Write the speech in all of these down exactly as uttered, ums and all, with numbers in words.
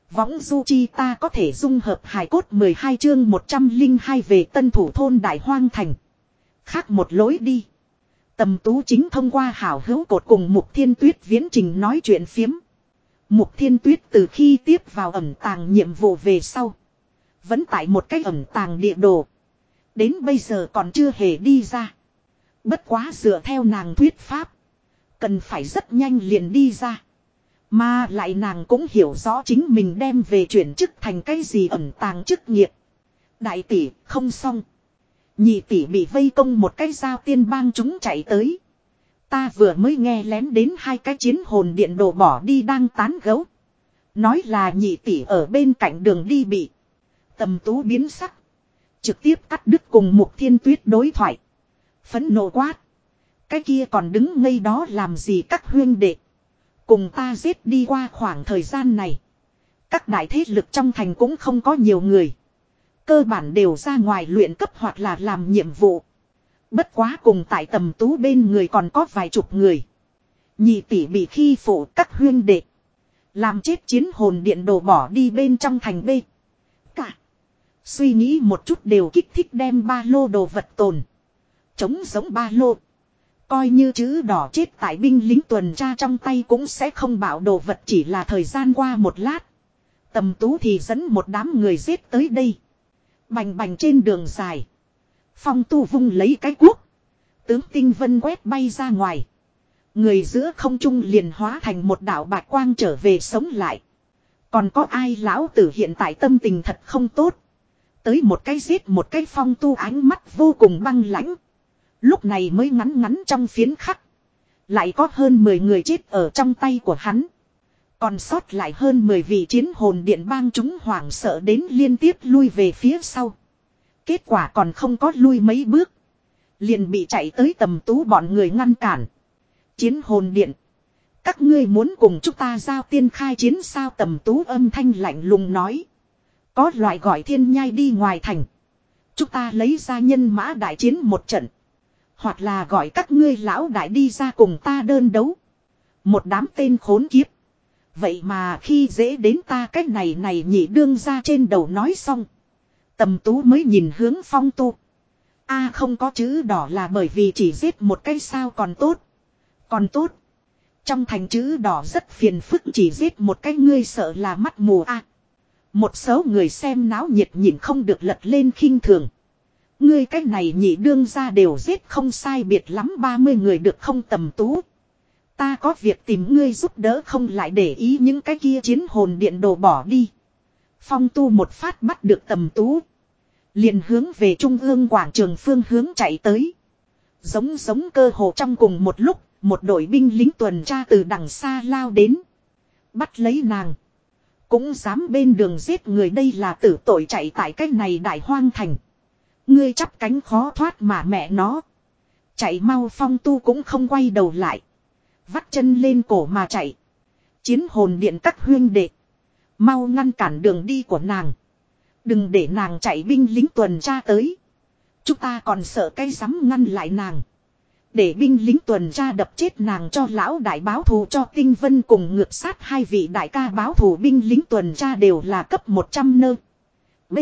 Võng du chi ta có thể dung hợp hài cốt mười hai chương một trăm linh hai về tân thủ thôn Đại Hoang Thành. Khác một lối đi. Tầm Tú chính thông qua hảo hữu cột cùng Mục Thiên Tuyết viễn trình nói chuyện phiếm. Mục Thiên Tuyết từ khi tiếp vào ẩn tàng nhiệm vụ về sau. Vẫn tại một cái ẩn tàng địa đồ. Đến bây giờ còn chưa hề đi ra. Bất quá dựa theo nàng thuyết pháp. Cần phải rất nhanh liền đi ra. Mà lại nàng cũng hiểu rõ chính mình đem về chuyển chức thành cái gì ẩn tàng chức nghiệp. Đại tỷ không xong. Nhị tỷ bị vây công một cái dao tiên bang chúng chạy tới. Ta vừa mới nghe lén đến hai cái chiến hồn điện đồ bỏ đi đang tán gấu. Nói là nhị tỷ ở bên cạnh đường đi bị. Tầm Tú biến sắc. Trực tiếp cắt đứt cùng Mục Thiên Tuyết đối thoại. Phẫn nộ quát. Cái kia còn đứng ngây đó làm gì các huyên đệ. Cùng ta giết đi qua khoảng thời gian này. Các đại thế lực trong thành cũng không có nhiều người. Cơ bản đều ra ngoài luyện cấp hoặc là làm nhiệm vụ. Bất quá cùng tại Tầm Tú bên người còn có vài chục người. Nhị tỷ bị khi phụ các huyên đệ. Làm chết chiến hồn điện đồ bỏ đi bên trong thành B. Cả. Suy nghĩ một chút đều kích thích đem ba lô đồ vật tồn. Chống giống ba lô. Coi như chữ đỏ chết tại binh lính tuần tra trong tay cũng sẽ không bảo đồ vật chỉ là thời gian qua một lát. Tầm Tú thì dẫn một đám người giết tới đây. Bành bành trên đường dài. Phong Tu vung lấy cái cuốc. Tướng tinh vân quét bay ra ngoài. Người giữa không trung liền hóa thành một đạo bạch quang trở về sống lại. Còn có ai lão tử hiện tại tâm tình thật không tốt. Tới một cái giết một cái Phong Tu ánh mắt vô cùng băng lãnh. Lúc này mới ngắn ngắn trong phiến khắc. Lại có hơn mười người chết ở trong tay của hắn. Còn sót lại hơn mười vị chiến hồn điện bang chúng hoảng sợ đến liên tiếp lui về phía sau. Kết quả còn không có lui mấy bước. Liền bị chạy tới Tầm Tú bọn người ngăn cản. Chiến hồn điện. Các ngươi muốn cùng chúng ta giao tiên khai chiến sao? Tầm Tú âm thanh lạnh lùng nói. Có loại gọi thiên nhai đi ngoài thành. Chúng ta lấy ra nhân mã đại chiến một trận. Hoặc là gọi các ngươi lão đại đi ra cùng ta đơn đấu. Một đám tên khốn kiếp. Vậy mà khi dễ đến ta cách này này nhị đương ra trên đầu nói xong. Tầm Tú mới nhìn hướng Phong Tu. A không có chữ đỏ là bởi vì chỉ giết một cái sao còn tốt. Còn tốt. Trong thành chữ đỏ rất phiền phức chỉ giết một cái ngươi sợ là mắt mù a. Một số người xem náo nhiệt nhìn không được lật lên khinh thường. Ngươi cách này nhị đương ra đều giết không sai biệt lắm ba mươi người được không? Tầm Tú. Ta có việc tìm ngươi giúp đỡ không lại để ý những cái kia chiến hồn điện đồ bỏ đi. Phong Tu một phát bắt được Tầm Tú. Liền hướng về trung ương quảng trường phương hướng chạy tới. Giống giống cơ hồ trong cùng một lúc, một đội binh lính tuần tra từ đằng xa lao đến. Bắt lấy nàng. Cũng dám bên đường giết người đây là tử tội chạy tại cái này Đại Hoang Thành. Ngươi chắp cánh khó thoát mà mẹ nó. Chạy mau. Phong Tu cũng không quay đầu lại. Vắt chân lên cổ mà chạy. Chiến hồn điện các huyên đệ. Mau ngăn cản đường đi của nàng. Đừng để nàng chạy binh lính tuần tra tới. Chúng ta còn sợ cái dám ngăn lại nàng. Để binh lính tuần tra đập chết nàng cho lão đại báo thù cho Tinh Vân cùng ngược sát hai vị đại ca báo thù. Binh lính tuần tra đều là cấp một trăm nơ. B.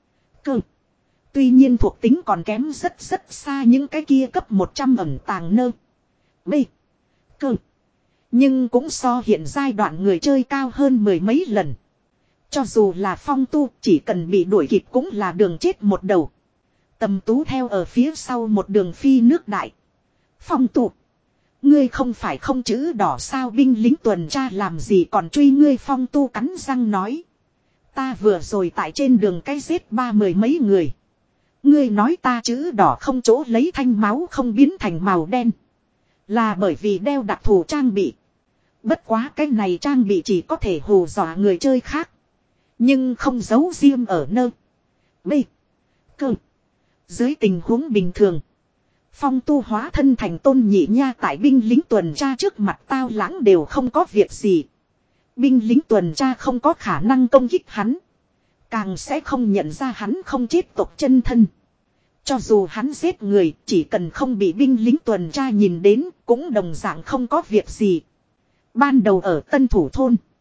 Cơ. Tuy nhiên thuộc tính còn kém rất rất xa những cái kia cấp một trăm ẩn tàng nơ. B. Cơ. Nhưng cũng so hiện giai đoạn người chơi cao hơn mười mấy lần. Cho dù là Phong Tu chỉ cần bị đuổi kịp cũng là đường chết một đầu. Tầm Tú theo ở phía sau một đường phi nước đại. Phong Tu. Ngươi không phải không chữ đỏ sao? Binh lính tuần tra làm gì còn truy ngươi? Phong Tu cắn răng nói. Ta vừa rồi tại trên đường cái giết ba mười mấy người. Ngươi nói ta chữ đỏ không chỗ lấy thanh máu không biến thành màu đen. Là bởi vì đeo đặc thù trang bị. Bất quá cái này trang bị chỉ có thể hù dọa người chơi khác. Nhưng không giấu riêng ở nơ. B. Cơ. Dưới tình huống bình thường. Phong Tu hóa thân thành Tôn Nhị Nha tại binh lính tuần tra trước mặt tao lãng đều không có việc gì. Binh lính tuần tra không có khả năng công kích hắn. Càng sẽ không nhận ra hắn không chết tộc chân thân. Cho dù hắn giết người, chỉ cần không bị binh lính tuần tra nhìn đến, cũng đồng dạng không có việc gì. Ban đầu ở Tân Thủ Thôn,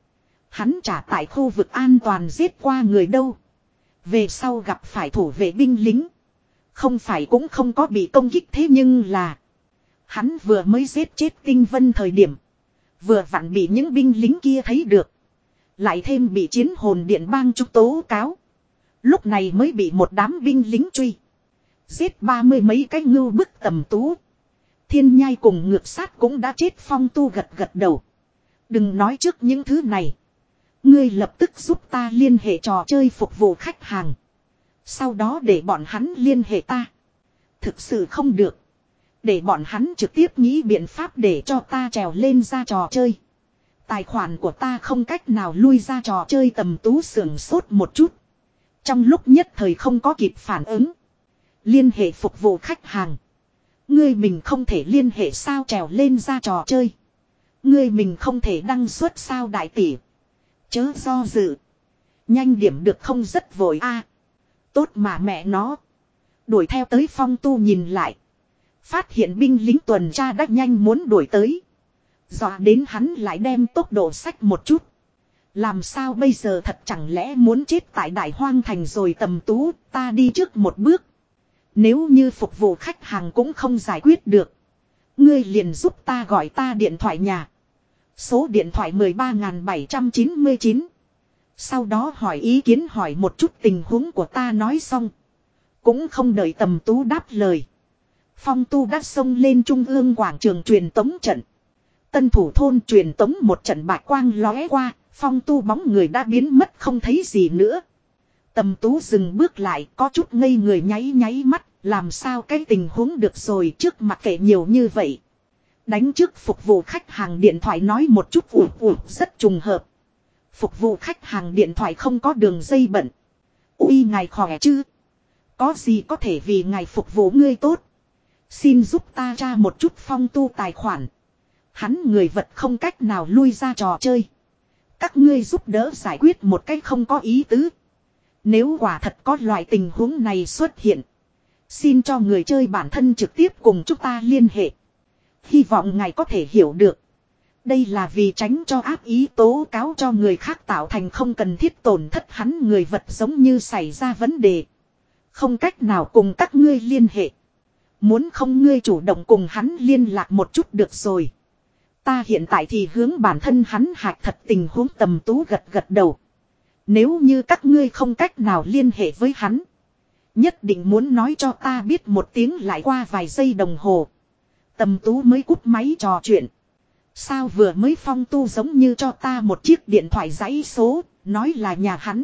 Hắn trả tại khu vực an toàn giết qua người đâu. Về sau gặp phải thủ vệ binh lính. Không phải cũng không có bị công kích thế nhưng là. Hắn vừa mới giết chết Tinh Vân thời điểm. Vừa vặn bị những binh lính kia thấy được. Lại thêm bị chiến hồn điện bang trúc tố cáo. Lúc này mới bị một đám binh lính truy. Giết ba mươi mấy cái ngưu bức Tầm Tú. Thiên Nhai cùng ngược sát cũng đã chết. Phong Tu gật gật đầu. Đừng nói trước những thứ này. Ngươi lập tức giúp ta liên hệ trò chơi phục vụ khách hàng. Sau đó để bọn hắn liên hệ ta. Thực sự không được. Để bọn hắn trực tiếp nghĩ biện pháp để cho ta trèo lên ra trò chơi. Tài khoản của ta không cách nào lui ra trò chơi. Tầm Tú sưởng sốt một chút. Trong lúc nhất thời không có kịp phản ứng. Liên hệ phục vụ khách hàng. Ngươi mình không thể liên hệ sao trèo lên ra trò chơi. Ngươi mình không thể đăng xuất sao đại tỷ. Chớ do dự. Nhanh điểm được không rất vội a. Tốt mà mẹ nó. Đuổi theo tới Phong Tu nhìn lại. Phát hiện binh lính tuần tra đã nhanh muốn đuổi tới. Dọa đến hắn lại đem tốc độ sách một chút. Làm sao bây giờ thật chẳng lẽ muốn chết tại Đại Hoang Thành rồi. Tầm Tú ta đi trước một bước. Nếu như phục vụ khách hàng cũng không giải quyết được. Ngươi liền giúp ta gọi ta điện thoại nhà. Số điện thoại mười ba bảy chín chín. Sau đó hỏi ý kiến hỏi một chút tình huống của ta nói xong. Cũng không đợi Tầm Tú đáp lời. Phong Tu đã xông lên trung ương quảng trường truyền tống trận. Tân Thủ thôn truyền tống một trận bạch quang lóe qua. Phong Tu bóng người đã biến mất không thấy gì nữa. Tầm Tú dừng bước lại có chút ngây người nháy nháy mắt. Làm sao cái tình huống được rồi trước mặt kệ nhiều như vậy. Đánh trước phục vụ khách hàng điện thoại nói một chút ủ ủ rất trùng hợp. Phục vụ khách hàng điện thoại không có đường dây bận. Ui ngài khỏe chứ. Có gì có thể vì ngài phục vụ ngươi tốt. Xin giúp ta tra một chút Phong Tu tài khoản. Hắn người vật không cách nào lui ra trò chơi. Các ngươi giúp đỡ giải quyết một cách không có ý tứ. Nếu quả thật có loại tình huống này xuất hiện. Xin cho người chơi bản thân trực tiếp cùng chúng ta liên hệ. Hy vọng ngài có thể hiểu được. Đây là vì tránh cho áp ý tố cáo cho người khác tạo thành không cần thiết tổn thất hắn người vật giống như xảy ra vấn đề. Không cách nào cùng các ngươi liên hệ. Muốn không ngươi chủ động cùng hắn liên lạc một chút được rồi. Ta hiện tại thì hướng bản thân hắn hạch thật tình huống. Tầm Tú gật gật đầu. Nếu như các ngươi không cách nào liên hệ với hắn. Nhất định muốn nói cho ta biết một tiếng. Lại qua vài giây đồng hồ. Tầm Tú mới cúp máy trò chuyện. Sao vừa mới Phong Tu giống như cho ta một chiếc điện thoại dãy số. Nói là nhà hắn.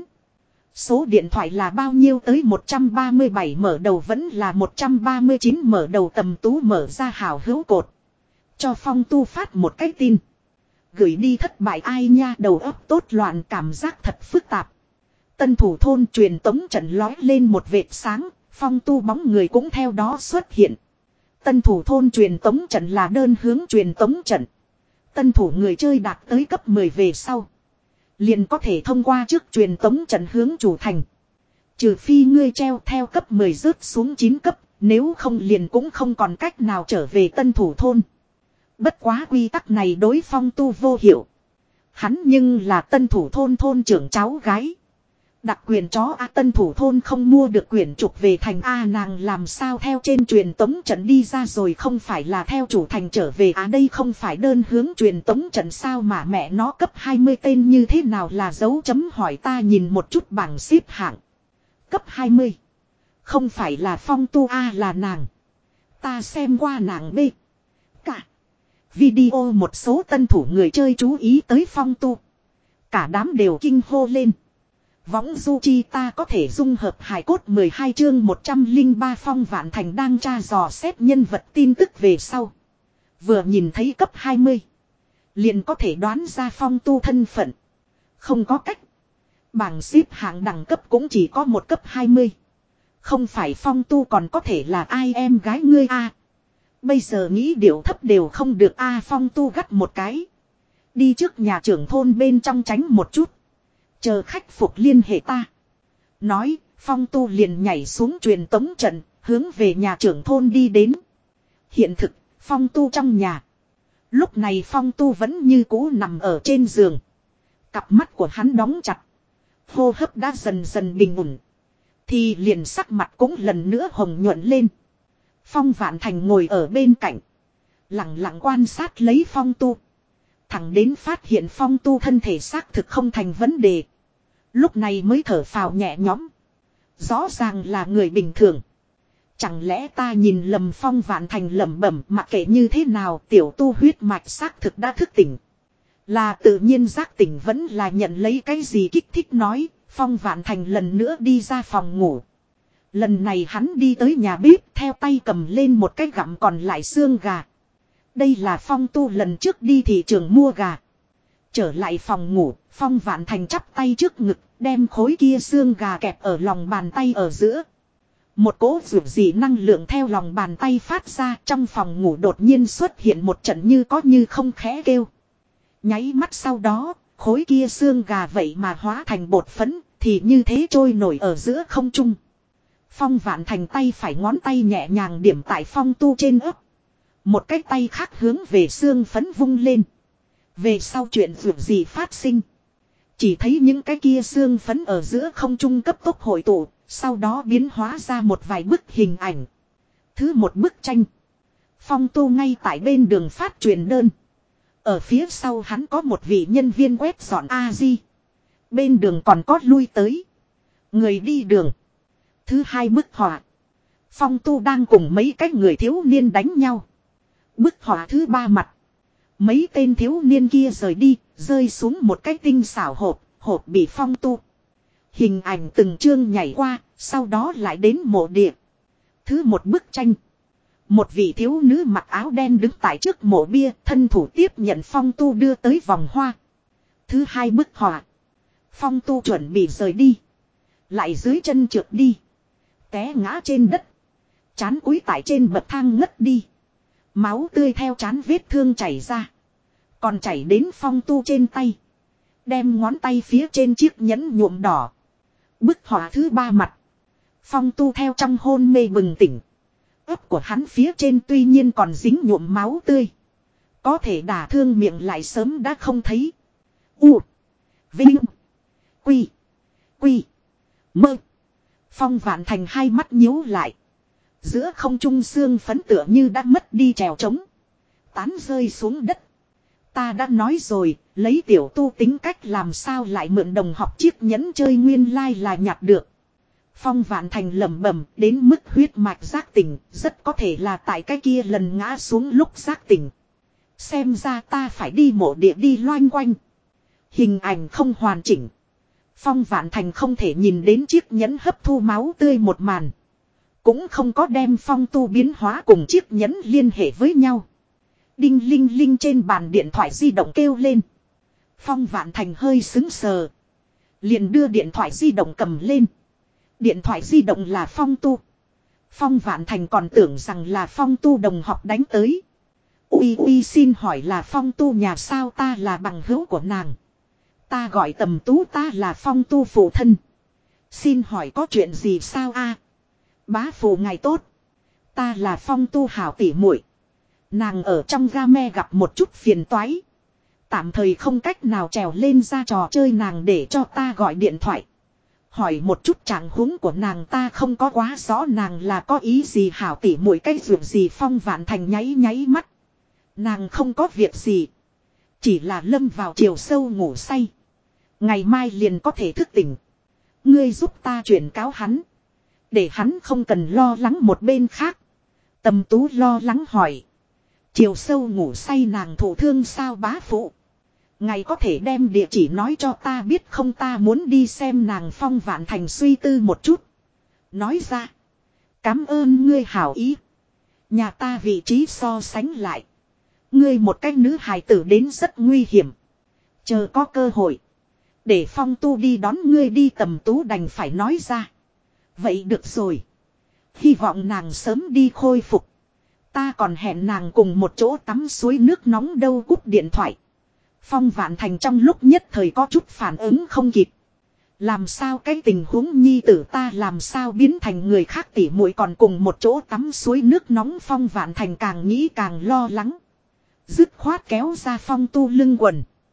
Số điện thoại là bao nhiêu tới một trăm ba mươi bảy mở đầu vẫn là một trăm ba mươi chín mở đầu. Tầm Tú mở ra hào hữu cột. Cho Phong Tu phát một cái tin. Gửi đi thất bại ai nha đầu óc tốt loạn cảm giác thật phức tạp. Tân Thủ thôn truyền tống trận lói lên một vệt sáng. Phong Tu bóng người cũng theo đó xuất hiện. Tân Thủ thôn truyền tống trận là đơn hướng truyền tống trận. Tân thủ người chơi đạt tới cấp mười về sau. Liền có thể thông qua trước truyền tống trận hướng chủ thành. Trừ phi ngươi treo theo cấp mười rớt xuống chín cấp. Nếu không liền cũng không còn cách nào trở về Tân Thủ thôn. Bất quá quy tắc này đối Phong Tu vô hiệu. Hắn nhưng là Tân Thủ thôn thôn trưởng cháu gái. Đặc quyền chó A. Tân Thủ thôn không mua được quyển trục về thành A. Nàng làm sao theo trên truyền tống trận đi ra rồi không phải là theo chủ thành trở về à đây không phải đơn hướng truyền tống trận sao mà mẹ nó cấp hai mươi tên như thế nào là dấu chấm hỏi. Ta nhìn một chút bảng xếp hạng. Cấp hai mươi. Không phải là Phong Tu A là nàng. Ta xem qua nàng B. Cả. Video một số tân thủ người chơi chú ý tới Phong Tu. Cả đám đều kinh hô lên. Võng du chi ta có thể dung hợp hài cốt mười hai chương một trăm lẻ ba Phong Vạn Thành đang tra dò xét nhân vật tin tức về sau. Vừa nhìn thấy cấp hai mươi. Liền có thể đoán ra Phong Tu thân phận. Không có cách. Bảng xếp hạng đẳng cấp cũng chỉ có một cấp hai mươi. Không phải Phong Tu còn có thể là ai em gái ngươi a? Bây giờ nghĩ điệu thấp đều không được a. Phong Tu gắt một cái. Đi trước nhà trưởng thôn bên trong tránh một chút. Chờ khách phục liên hệ ta. Nói, Phong Tu liền nhảy xuống truyền tống trận, hướng về nhà trưởng thôn đi đến. Hiện thực, Phong Tu trong nhà. Lúc này Phong Tu vẫn như cũ nằm ở trên giường. Cặp mắt của hắn đóng chặt. Hô hấp đã dần dần bình ổn. Thì liền sắc mặt cũng lần nữa hồng nhuận lên. Phong Vạn Thành ngồi ở bên cạnh. Lặng lặng quan sát lấy Phong Tu. Thẳng đến phát hiện Phong Tu thân thể xác thực không thành vấn đề. Lúc này mới thở phào nhẹ nhõm. Rõ ràng là người bình thường. Chẳng lẽ ta nhìn lầm? Phong Vạn Thành lẩm bẩm, mặc kệ như thế nào tiểu tu huyết mạch xác thực đã thức tỉnh. Là tự nhiên giác tỉnh vẫn là nhận lấy cái gì kích thích nói. Phong Vạn Thành lần nữa đi ra phòng ngủ. Lần này hắn đi tới nhà bếp theo tay cầm lên một cái gặm còn lại xương gà. Đây là Phong Tu lần trước đi thị trường mua gà. Trở lại phòng ngủ, Phong Vạn Thành chắp tay trước ngực, đem khối kia xương gà kẹp ở lòng bàn tay ở giữa. Một cỗ dược dị năng lượng theo lòng bàn tay phát ra, trong phòng ngủ đột nhiên xuất hiện một trận như có như không khẽ kêu. Nháy mắt sau đó, khối kia xương gà vậy mà hóa thành bột phấn, thì như thế trôi nổi ở giữa không trung. Phong Vạn Thành tay phải ngón tay nhẹ nhàng điểm tại Phong Tu trên ấp. Một cái tay khác hướng về xương phấn vung lên. Về sau chuyện dược gì phát sinh. Chỉ thấy những cái kia xương phấn ở giữa không trung cấp tốc hội tụ, sau đó biến hóa ra một vài bức hình ảnh. Thứ một bức tranh. Phong Tu ngay tại bên đường phát truyền đơn. Ở phía sau hắn có một vị nhân viên quét dọn A-di. Bên đường còn có lui tới. Người đi đường. Thứ hai bức họa. Phong Tu đang cùng mấy cái người thiếu niên đánh nhau. Bức họa thứ ba mặt. Mấy tên thiếu niên kia rời đi, rơi xuống một cái tinh xảo hộp, hộp bị Phong Tu. Hình ảnh từng chương nhảy qua, sau đó lại đến mộ địa. Thứ một bức tranh. Một vị thiếu nữ mặc áo đen đứng tại trước mộ bia, thân thủ tiếp nhận Phong Tu đưa tới vòng hoa. Thứ hai bức họa. Phong Tu chuẩn bị rời đi. Lại dưới chân trượt đi. Té ngã trên đất. Chán cúi tại trên bậc thang ngất đi. Máu tươi theo chán vết thương chảy ra. Còn chảy đến Phong Tu trên tay. Đem ngón tay phía trên chiếc nhẫn nhuộm đỏ. Bức họa thứ ba mặt. Phong Tu theo trong hôn mê bừng tỉnh. Ấp của hắn phía trên tuy nhiên còn dính nhuộm máu tươi. Có thể đả thương miệng lại sớm đã không thấy. U. Vinh. Quy. Quy. Mơ. Phong Vạn Thành hai mắt nhíu lại. Giữa không trung xương phấn tựa như đã mất đi trèo trống. Tán rơi xuống đất. Ta đã nói rồi, lấy tiểu tu tính cách làm sao lại mượn đồng học chiếc nhẫn chơi nguyên lai là nhặt được. Phong Vạn Thành lẩm bẩm đến mức huyết mạch giác tỉnh, rất có thể là tại cái kia lần ngã xuống lúc giác tỉnh. Xem ra ta phải đi mộ địa đi loanh quanh. Hình ảnh không hoàn chỉnh. Phong Vạn Thành không thể nhìn đến chiếc nhẫn hấp thu máu tươi một màn. Cũng không có đem Phong Tu biến hóa cùng chiếc nhẫn liên hệ với nhau. Đinh linh linh trên bàn điện thoại di động kêu lên. Phong Vạn Thành hơi sững sờ. Liền đưa điện thoại di động cầm lên. Điện thoại di động là Phong Tu. Phong Vạn Thành còn tưởng rằng là Phong Tu đồng học đánh tới. Ui ui xin hỏi là Phong Tu nhà sao? Ta là bằng hữu của nàng. Ta gọi Tầm Tú, ta là Phong Tu phụ thân. Xin hỏi có chuyện gì sao a? Bá phụ ngài tốt. Ta là Phong Tu hảo tỉ muội. Nàng ở trong game gặp một chút phiền toái. Tạm thời không cách nào trèo lên ra trò chơi, nàng để cho ta gọi điện thoại. Hỏi một chút trạng huống của nàng, ta không có quá rõ nàng là có ý gì hảo tỉ muội cái ruộng gì. Phong Vạn Thành nháy nháy mắt. Nàng không có việc gì. Chỉ là lâm vào chiều sâu ngủ say. Ngày mai liền có thể thức tỉnh. Ngươi giúp ta chuyển cáo hắn. Để hắn không cần lo lắng. Một bên khác Tầm Tú lo lắng hỏi. Chiều sâu ngủ say nàng thụ thương sao bá phụ? Ngài có thể đem địa chỉ nói cho ta biết không, ta muốn đi xem nàng. Phong Vạn Thành suy tư một chút. Nói ra. Cảm ơn ngươi hảo ý. Nhà ta vị trí so sánh lại. Ngươi một cách nữ hài tử đến rất nguy hiểm. Chờ có cơ hội. Để Phong Tu đi đón ngươi đi. Tầm Tú đành phải nói ra. Vậy được rồi. Hy vọng nàng sớm đi khôi phục. Ta còn hẹn nàng cùng một chỗ tắm suối nước nóng đâu. Cúp điện thoại. Phong Vạn Thành trong lúc nhất thời có chút phản ứng không kịp. Làm sao cái tình huống nhi tử ta làm sao biến thành người khác tỉ muội còn cùng một chỗ tắm suối nước nóng. Phong Vạn Thành càng nghĩ càng lo lắng. Dứt khoát kéo ra Phong Tu lưng quần.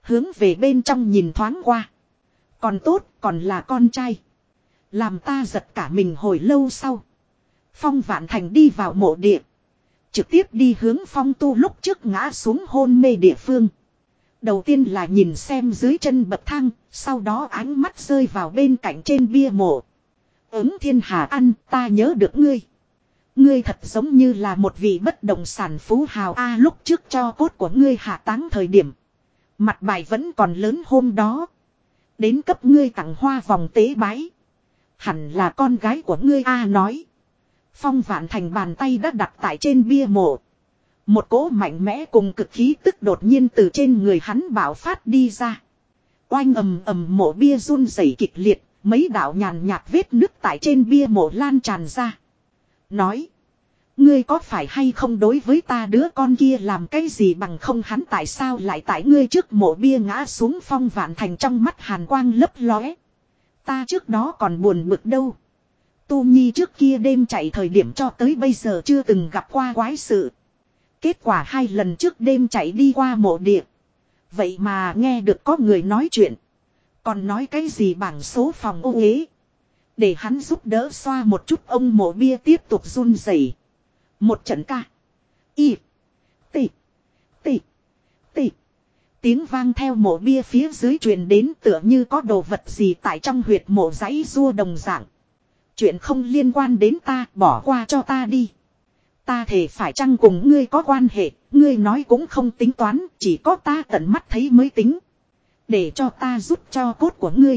Hướng về bên trong nhìn thoáng qua. Còn tốt, còn là con trai. Làm ta giật cả mình hồi lâu sau. Phong Vạn Thành đi vào mộ địa. Trực tiếp đi hướng Phong Tu lúc trước ngã xuống hôn mê địa phương. Đầu tiên là nhìn xem dưới chân bậc thang, sau đó ánh mắt rơi vào bên cạnh trên bia mộ. Ứng Thiên Hà ăn, ta nhớ được ngươi. Ngươi thật giống như là một vị bất động sản phú hào a lúc trước cho cốt của ngươi hạ táng thời điểm. Mặt bài vẫn còn lớn hôm đó. Đến cấp ngươi tặng hoa vòng tế bái. Hẳn là con gái của ngươi a nói. Phong Vạn Thành bàn tay đã đặt tại trên bia mộ. Một cỗ mạnh mẽ cùng cực khí tức đột nhiên từ trên người hắn bạo phát đi ra. Oanh ầm ầm mộ bia run rẩy kịch liệt, mấy đạo nhàn nhạt vết nứt tại trên bia mộ lan tràn ra. Nói, ngươi có phải hay không đối với ta đứa con kia làm cái gì bằng không hắn tại sao lại tại ngươi trước mộ bia ngã xuống. Phong Vạn Thành trong mắt hàn quang lấp lóe. Ta trước đó còn buồn bực đâu. Tu Nhi trước kia đêm chạy thời điểm cho tới bây giờ chưa từng gặp qua quái sự. Kết quả hai lần trước đêm chạy đi qua mộ địa. Vậy mà nghe được có người nói chuyện. Còn nói cái gì bảng số phòng ô uế. Để hắn giúp đỡ xoa một chút ông mộ bia tiếp tục run rẩy. Một trận ca. Y. Tị. Tị. Tị. Tiếng vang theo mộ bia phía dưới truyền đến tựa như có đồ vật gì tại trong huyệt mộ giãy rua đồng dạng. Chuyện không liên quan đến ta, bỏ qua cho ta đi. Ta thể phải chăng cùng ngươi có quan hệ, ngươi nói cũng không tính toán, chỉ có ta tận mắt thấy mới tính. Để cho ta giúp cho cốt của ngươi.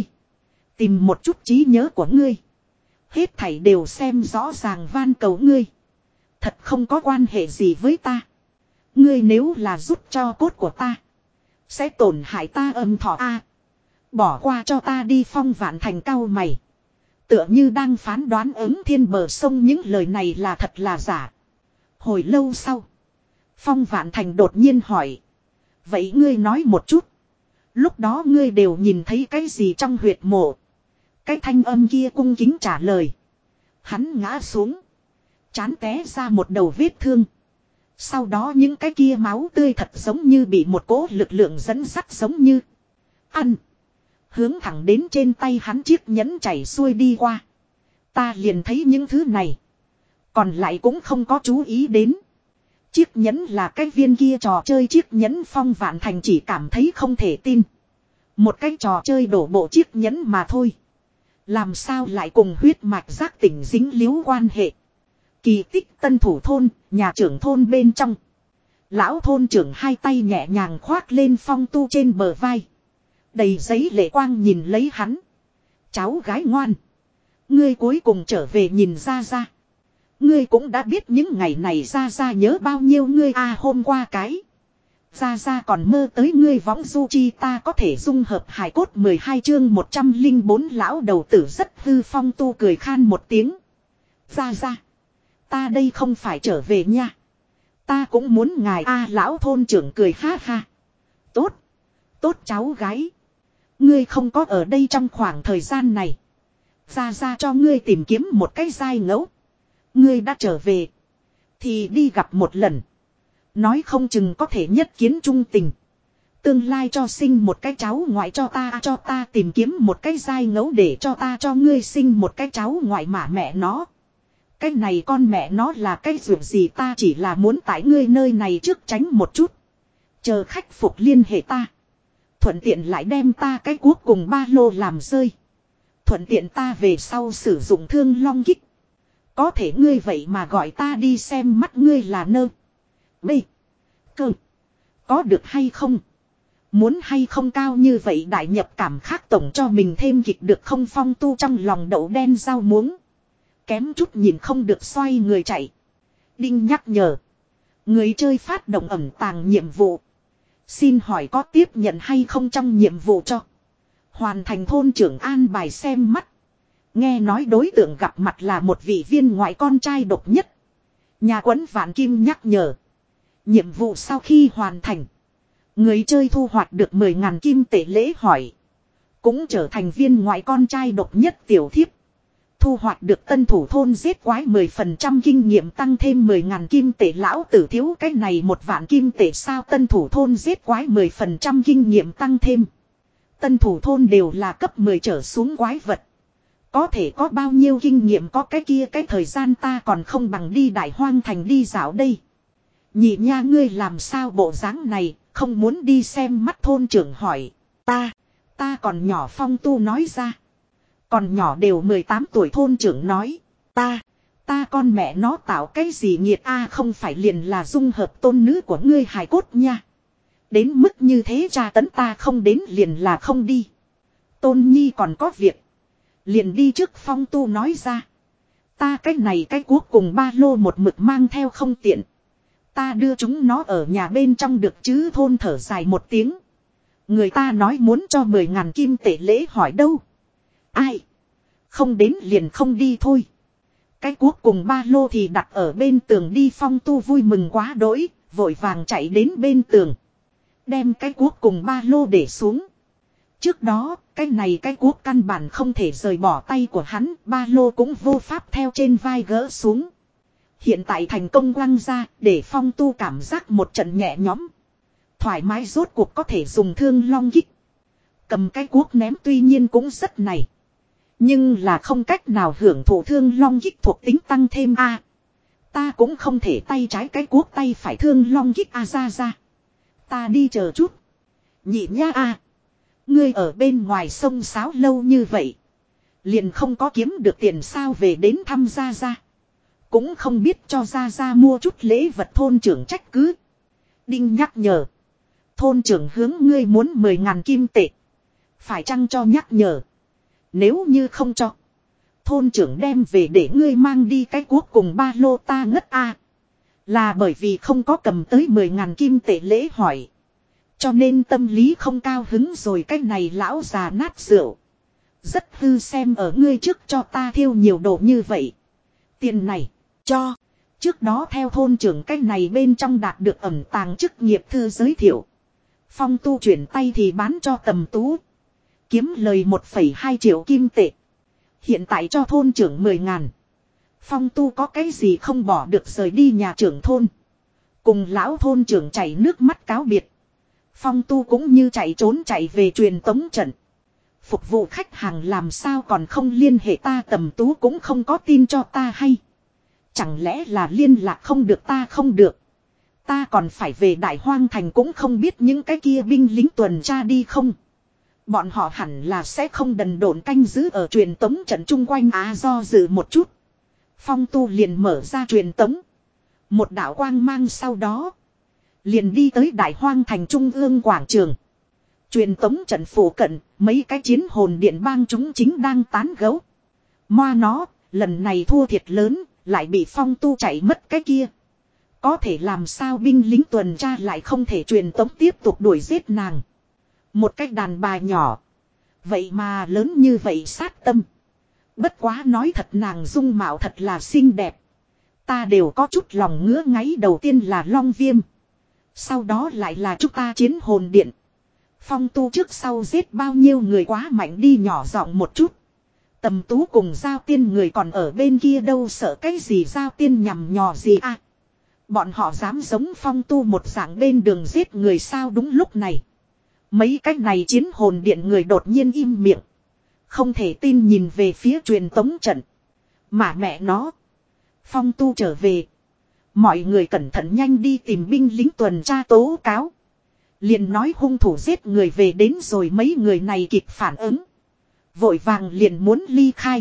Tìm một chút trí nhớ của ngươi. Hết thảy đều xem rõ ràng van cầu ngươi. Thật không có quan hệ gì với ta. Ngươi nếu là giúp cho cốt của ta. Sẽ tổn hại ta âm thọ a. Bỏ qua cho ta đi. Phong Vạn Thành cau mày. Tựa như đang phán đoán Ứng Thiên bờ sông những lời này là thật là giả. Hồi lâu sau. Phong Vạn Thành đột nhiên hỏi. Vậy ngươi nói một chút. Lúc đó ngươi đều nhìn thấy cái gì trong huyệt mộ. Cái thanh âm kia cung kính trả lời. Hắn ngã xuống. Chán té ra một đầu vết thương. Sau đó những cái kia máu tươi thật giống như bị một cỗ lực lượng dẫn dắt giống như. Ăn. Hướng thẳng đến trên tay hắn chiếc nhẫn chảy xuôi đi qua. Ta liền thấy những thứ này. Còn lại cũng không có chú ý đến. Chiếc nhẫn là cái viên kia trò chơi chiếc nhẫn. Phong Vạn Thành chỉ cảm thấy không thể tin. Một cái trò chơi đổ bộ chiếc nhẫn mà thôi. Làm sao lại cùng huyết mạch giác tỉnh dính líu quan hệ. Kỳ tích Tân Thủ thôn, nhà trưởng thôn bên trong. Lão thôn trưởng hai tay nhẹ nhàng khoác lên Phong Tu trên bờ vai. Đầy giấy lệ quang nhìn lấy hắn. Cháu gái ngoan. Ngươi cuối cùng trở về nhìn ra ra. Ngươi cũng đã biết những ngày này ra ra nhớ bao nhiêu ngươi a à, hôm qua cái. Ra ra còn mơ tới ngươi võng du chi ta có thể dung hợp hài cốt mười hai chương một trăm lẻ bốn lão đầu tử rất hư. Phong Tu cười khan một tiếng. Ra ra. Ta đây không phải trở về nha. Ta cũng muốn ngài a à, lão thôn trưởng cười ha ha. Tốt. Tốt cháu gái. Ngươi không có ở đây trong khoảng thời gian này. Ra ra cho ngươi tìm kiếm một cái giai ngẫu. Ngươi đã trở về. Thì đi gặp một lần. Nói không chừng có thể nhất kiến trung tình. Tương lai cho sinh một cái cháu ngoại cho ta. Cho ta tìm kiếm một cái giai ngẫu để cho ta cho ngươi sinh một cái cháu ngoại mà mẹ nó. Cái này con mẹ nó là cái ruột gì ta chỉ là muốn tại ngươi nơi này trước tránh một chút. Chờ khách phục liên hệ ta. Thuận tiện lại đem ta cái cuốc cùng ba lô làm rơi. Thuận tiện ta về sau sử dụng thương long kích. Có thể ngươi vậy mà gọi ta đi xem mắt ngươi là nơ. Bê. Cơ. Có được hay không? Muốn hay không cao như vậy đại nhập cảm khác tổng cho mình thêm kịch được không. Phong Tu trong lòng đậu đen rau muống. Kém chút nhìn không được xoay người chạy. Đinh nhắc nhở. Người chơi phát động ẩn tàng nhiệm vụ. Xin hỏi có tiếp nhận hay không trong nhiệm vụ cho. Hoàn thành thôn trưởng an bài xem mắt. Nghe nói đối tượng gặp mặt là một vị viên ngoại con trai độc nhất. Nhà quấn Vạn Kim nhắc nhở. Nhiệm vụ sau khi hoàn thành. Người chơi thu hoạch được mười ngàn kim tệ lễ hỏi. Cũng trở thành viên ngoại con trai độc nhất tiểu thiếp. thu hoạch được tân thủ thôn giết quái mười phần trăm kinh nghiệm tăng thêm mười ngàn kim tệ lão tử thiếu cái này một vạn kim tệ sao tân thủ thôn giết quái mười phần trăm kinh nghiệm tăng thêm. Tân thủ thôn đều là cấp mười trở xuống quái vật. Có thể có bao nhiêu kinh nghiệm có cái kia cái thời gian ta còn không bằng đi đại hoang thành đi dạo đây. Nhị nha ngươi làm sao bộ dáng này, không muốn đi xem mắt thôn trưởng hỏi. Ta, ta còn nhỏ Phong Tu nói ra. Còn nhỏ đều mười tám tuổi thôn trưởng nói. Ta, ta con mẹ nó tạo cái gì nghiệt a không phải liền là dung hợp tôn nữ của ngươi hài cốt nha. Đến mức như thế tra tấn ta không đến liền là không đi. Tôn Nhi còn có việc. Liền đi trước Phong Tu nói ra. Ta cái này cái cuốc cùng ba lô một mực mang theo không tiện. Ta đưa chúng nó ở nhà bên trong được chứ thôn thở dài một tiếng. Người ta nói muốn cho mười ngàn kim tệ lễ hỏi đâu. Ai? Không đến liền không đi thôi. Cái cuốc cùng ba lô thì đặt ở bên tường đi Phong Tu vui mừng quá đỗi, vội vàng chạy đến bên tường. Đem cái cuốc cùng ba lô để xuống. Trước đó, cái này cái cuốc căn bản không thể rời bỏ tay của hắn, ba lô cũng vô pháp theo trên vai gỡ xuống. Hiện tại thành công quăng ra, để Phong Tu cảm giác một trận nhẹ nhõm. Thoải mái rốt cuộc có thể dùng thương long kích. Cầm cái cuốc ném tuy nhiên cũng rất này. Nhưng là không cách nào hưởng thụ thương long kích thuộc tính tăng thêm a. Ta cũng không thể tay trái cái cuốc tay phải thương long kích a ra ra. Ta đi chờ chút. Nhị nha a. Ngươi ở bên ngoài sông sáo lâu như vậy. Liền không có kiếm được tiền sao về đến thăm gia gia. Cũng không biết cho gia gia mua chút lễ vật thôn trưởng trách cứ. Đinh nhắc nhở. Thôn trưởng hướng ngươi muốn mười ngàn kim tệ. Phải chăng cho nhắc nhở. Nếu như không cho. Thôn trưởng đem về để ngươi mang đi cái cuốc cùng ba lô ta ngất a. Là bởi vì không có cầm tới mười ngàn kim tệ lễ hỏi. Cho nên tâm lý không cao hứng rồi cái này lão già nát rượu. Rất hư xem ở ngươi trước cho ta thiêu nhiều đồ như vậy. Tiền này, cho. Trước đó theo thôn trưởng cái này bên trong đạt được ẩn tàng chức nghiệp thư giới thiệu. Phong Tu chuyển tay thì bán cho Tầm Tú. Kiếm lời một phẩy hai triệu kim tệ. Hiện tại cho thôn trưởng mười ngàn. Phong Tu có cái gì không bỏ được rời đi nhà trưởng thôn. Cùng lão thôn trưởng chảy nước mắt cáo biệt. Phong Tu cũng như chạy trốn chạy về truyền tống trận. Phục vụ khách hàng làm sao còn không liên hệ ta Tầm Tú cũng không có tin cho ta hay. Chẳng lẽ là liên lạc không được ta không được. Ta còn phải về Đại Hoang Thành cũng không biết những cái kia binh lính tuần tra đi không. Bọn họ hẳn là sẽ không đần độn canh giữ ở truyền tống trận chung quanh á do dự một chút. Phong Tu liền mở ra truyền tống. Một đạo quang mang sau đó. Liền đi tới Đại Hoang Thành trung ương quảng trường. Truyền tống trận phủ cận, mấy cái chiến hồn điện bang chúng chính đang tán gẫu. Moa nó, lần này thua thiệt lớn, lại bị Phong Tu chạy mất cái kia. Có thể làm sao binh lính tuần tra lại không thể truyền tống tiếp tục đuổi giết nàng. Một cái đàn bà nhỏ. Vậy mà lớn như vậy sát tâm. Bất quá nói thật nàng dung mạo thật là xinh đẹp. Ta đều có chút lòng ngứa ngáy đầu tiên là Long Viêm. Sau đó lại là chúng ta chiến hồn điện. Phong Tu trước sau giết bao nhiêu người quá mạnh đi nhỏ giọng một chút. Tầm Tú cùng Giao Tiên người còn ở bên kia đâu sợ cái gì Giao Tiên nhằm nhò gì à. Bọn họ dám giống Phong Tu một dạng bên đường giết người sao đúng lúc này. Mấy cái này chiến hồn điện người đột nhiên im miệng. Không thể tin nhìn về phía truyền tống trận. Mà mẹ nó. Phong Tu trở về. Mọi người cẩn thận nhanh đi tìm binh lính tuần tra tố cáo. Liền nói hung thủ giết người về đến rồi mấy người này kịp phản ứng. Vội vàng liền muốn ly khai.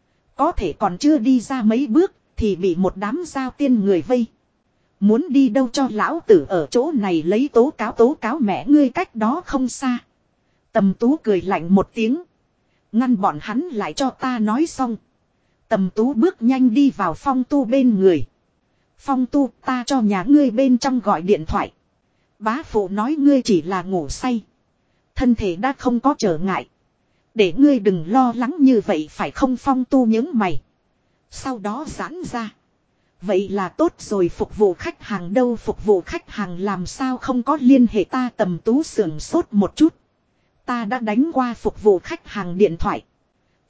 Có thể còn chưa đi ra mấy bước thì bị một đám Giao Tiên người vây. Muốn đi đâu cho lão tử ở chỗ này lấy tố cáo tố cáo mẹ ngươi cách đó không xa. Tầm Tú cười lạnh một tiếng. Ngăn bọn hắn lại cho ta nói xong. Tầm Tú bước nhanh đi vào Phong Tu bên người. Phong Tu ta cho nhà ngươi bên trong gọi điện thoại. Bá phụ nói ngươi chỉ là ngủ say. Thân thể đã không có trở ngại. Để ngươi đừng lo lắng như vậy phải không Phong Tu những mày. Sau đó giãn ra. Vậy là tốt rồi phục vụ khách hàng đâu phục vụ khách hàng làm sao không có liên hệ ta Tầm Tú sườn sốt một chút. Ta đã đánh qua phục vụ khách hàng điện thoại.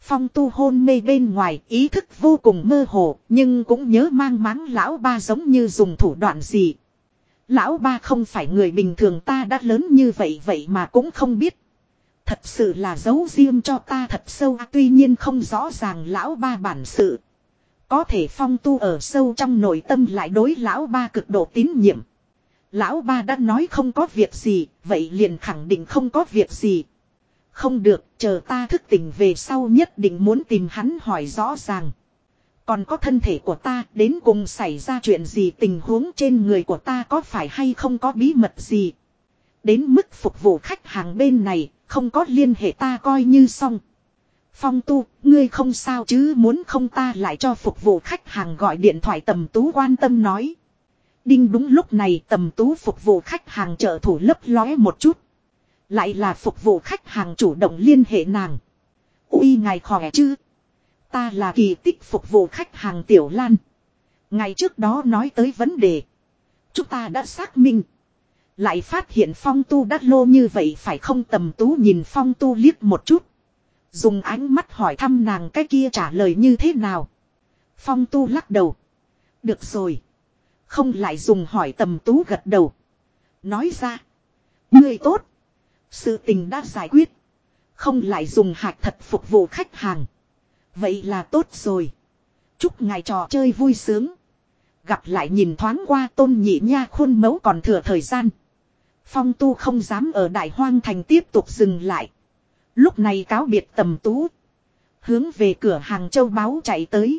Phong Tu hôn mê bên ngoài, ý thức vô cùng mơ hồ, nhưng cũng nhớ mang máng lão ba giống như dùng thủ đoạn gì. Lão ba không phải người bình thường, ta đã lớn như vậy vậy mà cũng không biết. Thật sự là giấu riêng cho ta thật sâu, tuy nhiên không rõ ràng lão ba bản sự. Có thể Phong Tu ở sâu trong nội tâm lại đối lão ba cực độ tín nhiệm. Lão ba đã nói không có việc gì, vậy liền khẳng định không có việc gì. Không được, chờ ta thức tỉnh về sau nhất định muốn tìm hắn hỏi rõ ràng. Còn có thân thể của ta, đến cùng xảy ra chuyện gì, tình huống trên người của ta có phải hay không có bí mật gì. Đến mức phục vụ khách hàng bên này, không có liên hệ ta coi như xong. Phong Tu, ngươi không sao chứ, muốn không ta lại cho phục vụ khách hàng gọi điện thoại. Tầm Tú quan tâm nói. Đinh, đúng lúc này Tầm Tú phục vụ khách hàng trợ thủ lấp lóe một chút. Lại là phục vụ khách hàng chủ động liên hệ nàng. Ui, ngài khỏe chứ? Ta là Kỳ Tích phục vụ khách hàng Tiểu Lan. Ngày trước đó nói tới vấn đề, chúng ta đã xác minh. Lại phát hiện Phong Tu đắt lô như vậy phải không? Tầm Tú nhìn Phong Tu liếc một chút, dùng ánh mắt hỏi thăm nàng cái kia trả lời như thế nào. Phong Tu lắc đầu. Được rồi. Không lại dùng hỏi. Tầm Tú gật đầu. Nói ra. Ngươi tốt. Sự tình đã giải quyết. Không lại dùng hạch thật phục vụ khách hàng. Vậy là tốt rồi. Chúc ngài trò chơi vui sướng. Gặp lại. Nhìn thoáng qua Tôn Nhị Nha khuôn mẫu còn thừa thời gian. Phong Tu không dám ở Đại Hoang Thành tiếp tục dừng lại. Lúc này cáo biệt Tầm Tú, hướng về cửa hàng châu báu chạy tới.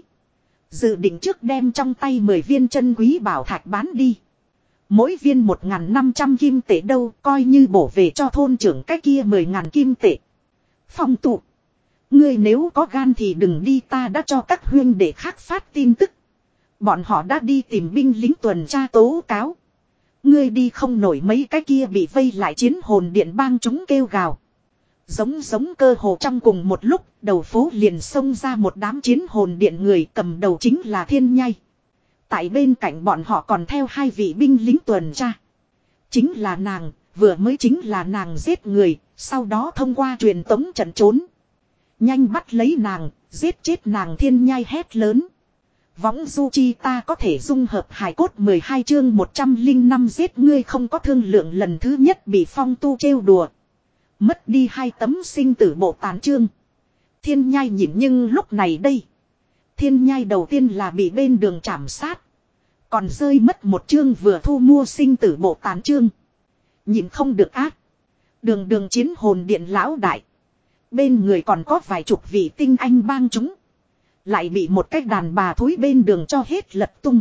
Dự định trước đem trong tay mười viên chân quý bảo thạch bán đi. Mỗi viên một nghìn năm trăm kim tệ đâu, coi như bổ về cho thôn trưởng cái kia mười nghìn kim tệ. Phong Tu, ngươi nếu có gan thì đừng đi, ta đã cho các huynh đệ khác phát tin tức. Bọn họ đã đi tìm binh lính tuần tra tố cáo. Ngươi đi không nổi, mấy cái kia bị vây lại chiến hồn điện bang chúng kêu gào. Giống giống cơ hồ trong cùng một lúc, đầu phố liền xông ra một đám chiến hồn điện người, cầm đầu chính là Thiên Nhai. Tại bên cạnh bọn họ còn theo hai vị binh lính tuần tra. Chính là nàng, vừa mới chính là nàng giết người, sau đó thông qua truyền tống trận trốn. Nhanh bắt lấy nàng, giết chết nàng. Thiên Nhai hét lớn. Võng du chi ta có thể dung hợp hài cốt. Mười hai chương một trăm linh năm giết ngươi không có thương lượng. Lần thứ nhất bị Phong Tu trêu đùa, mất đi hai tấm sinh tử bộ tán chương. Thiên Nhai nhìn, nhưng lúc này đây, Thiên Nhai đầu tiên là bị bên đường trảm sát, còn rơi mất một chương vừa thu mua sinh tử bộ tán chương. Nhìn không được ác. Đường đường chiến hồn điện lão đại, bên người còn có vài chục vị tinh anh bang chúng, lại bị một cái đàn bà thúi bên đường cho hết lật tung.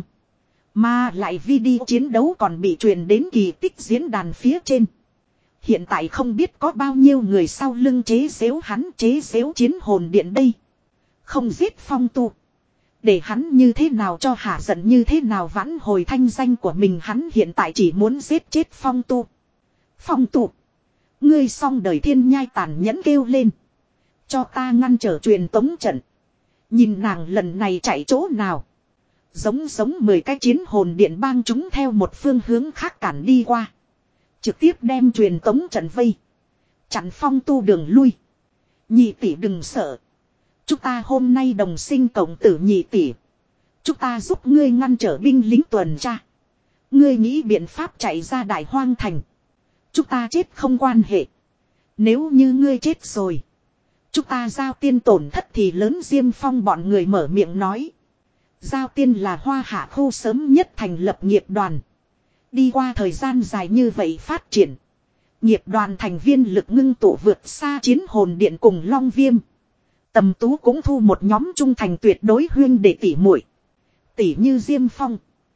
Mà lại video chiến đấu còn bị truyền đến Kỳ Tích diễn đàn phía trên. Hiện tại không biết có bao nhiêu người sau lưng chế giễu hắn, chế giễu chiến hồn điện đây. Không giết Phong Tu, để hắn như thế nào cho hạ giận, như thế nào vãn hồi thanh danh của mình. Hắn hiện tại chỉ muốn giết chết Phong Tu. Phong Tu, ngươi xong đời. Thiên Nhai tàn nhẫn kêu lên. Cho ta ngăn trở truyền tống trận. Nhìn nàng lần này chạy chỗ nào. Giống giống mười cái chiến hồn điện bang chúng theo một phương hướng khác cản đi qua, trực tiếp đem truyền tống trận vây, chặn Phong Tu đường lui. Nhị tỷ đừng sợ. Chúng ta hôm nay đồng sinh cộng tử. Nhị tỷ, chúng ta giúp ngươi ngăn trở binh lính tuần tra. Ngươi nghĩ biện pháp chạy ra Đại Hoang Thành. Chúng ta chết không quan hệ. Nếu như ngươi chết rồi, chúng ta Giao Tiên tổn thất thì lớn. Diêm Phong bọn người mở miệng nói. Giao Tiên là Hoa Hạ khu sớm nhất thành lập nghiệp đoàn. Đi qua thời gian dài như vậy phát triển, nghiệp đoàn thành viên lực ngưng tụ vượt xa chiến hồn điện cùng Long Viêm. Tầm Tú cũng thu một nhóm trung thành tuyệt đối huyên để tỉ muội. Tỉ như Diêm Phong,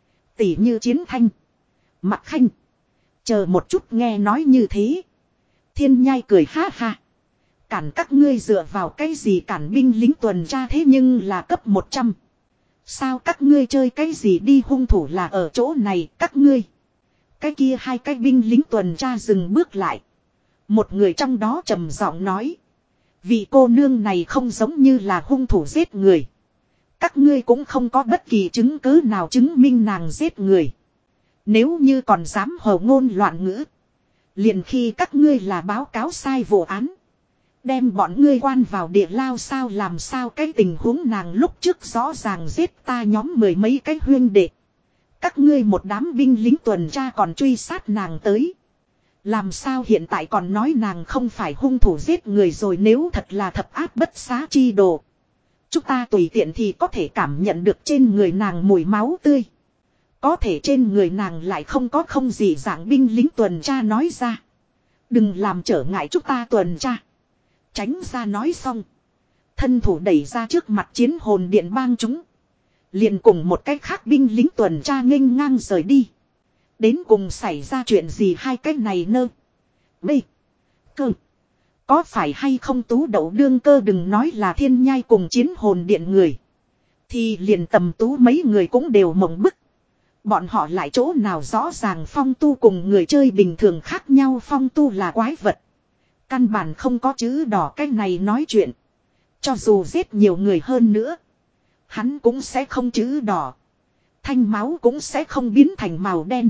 tỉ như Chiến Thanh, Mặc Khanh. Chờ một chút, nghe nói như thế, Thiên Nhai cười ha ha. Cản các ngươi dựa vào cái gì? Cản binh lính tuần tra thế nhưng là cấp một trăm. Sao các ngươi chơi cái gì đi? Hung thủ là ở chỗ này các ngươi. Cái kia hai cái binh lính tuần tra dừng bước lại. Một người trong đó trầm giọng nói. Vị cô nương này không giống như là hung thủ giết người. Các ngươi cũng không có bất kỳ chứng cứ nào chứng minh nàng giết người. Nếu như còn dám hồ ngôn loạn ngữ, liền khi các ngươi là báo cáo sai vụ án, Đem bọn ngươi quan vào địa lao sao làm sao cái tình huống nàng lúc trước rõ ràng giết ta nhóm mười mấy cái huyên đệ. Các ngươi một đám binh lính tuần tra còn truy sát nàng tới. Làm sao hiện tại còn nói nàng không phải hung thủ giết người rồi nếu thật là thập ác bất xá chi đồ. Chúng ta tùy tiện thì có thể cảm nhận được trên người nàng mùi máu tươi. Có thể trên người nàng lại không có không gì dạng binh lính tuần tra nói ra. Đừng làm trở ngại chúng ta tuần tra. Tránh ra nói xong. Thân thủ đẩy ra trước mặt chiến hồn điện bang chúng. Liền cùng một cách khác binh lính tuần tra nghênh ngang rời đi. Đến cùng xảy ra chuyện gì hai cái này nơ. B. Cơ. Có phải hay không Tú Đậu đương cơ đừng nói là Thiên Nhai cùng chiến hồn điện người. Thì liền Tầm Tú mấy người cũng đều mộng bức. Bọn họ lại chỗ nào rõ ràng Phong Tu cùng người chơi bình thường khác nhau. Phong Tu là quái vật. Căn bản không có chữ đỏ cái này nói chuyện. Cho dù giết nhiều người hơn nữa. Hắn cũng sẽ không chữ đỏ. Thanh máu cũng sẽ không biến thành màu đen.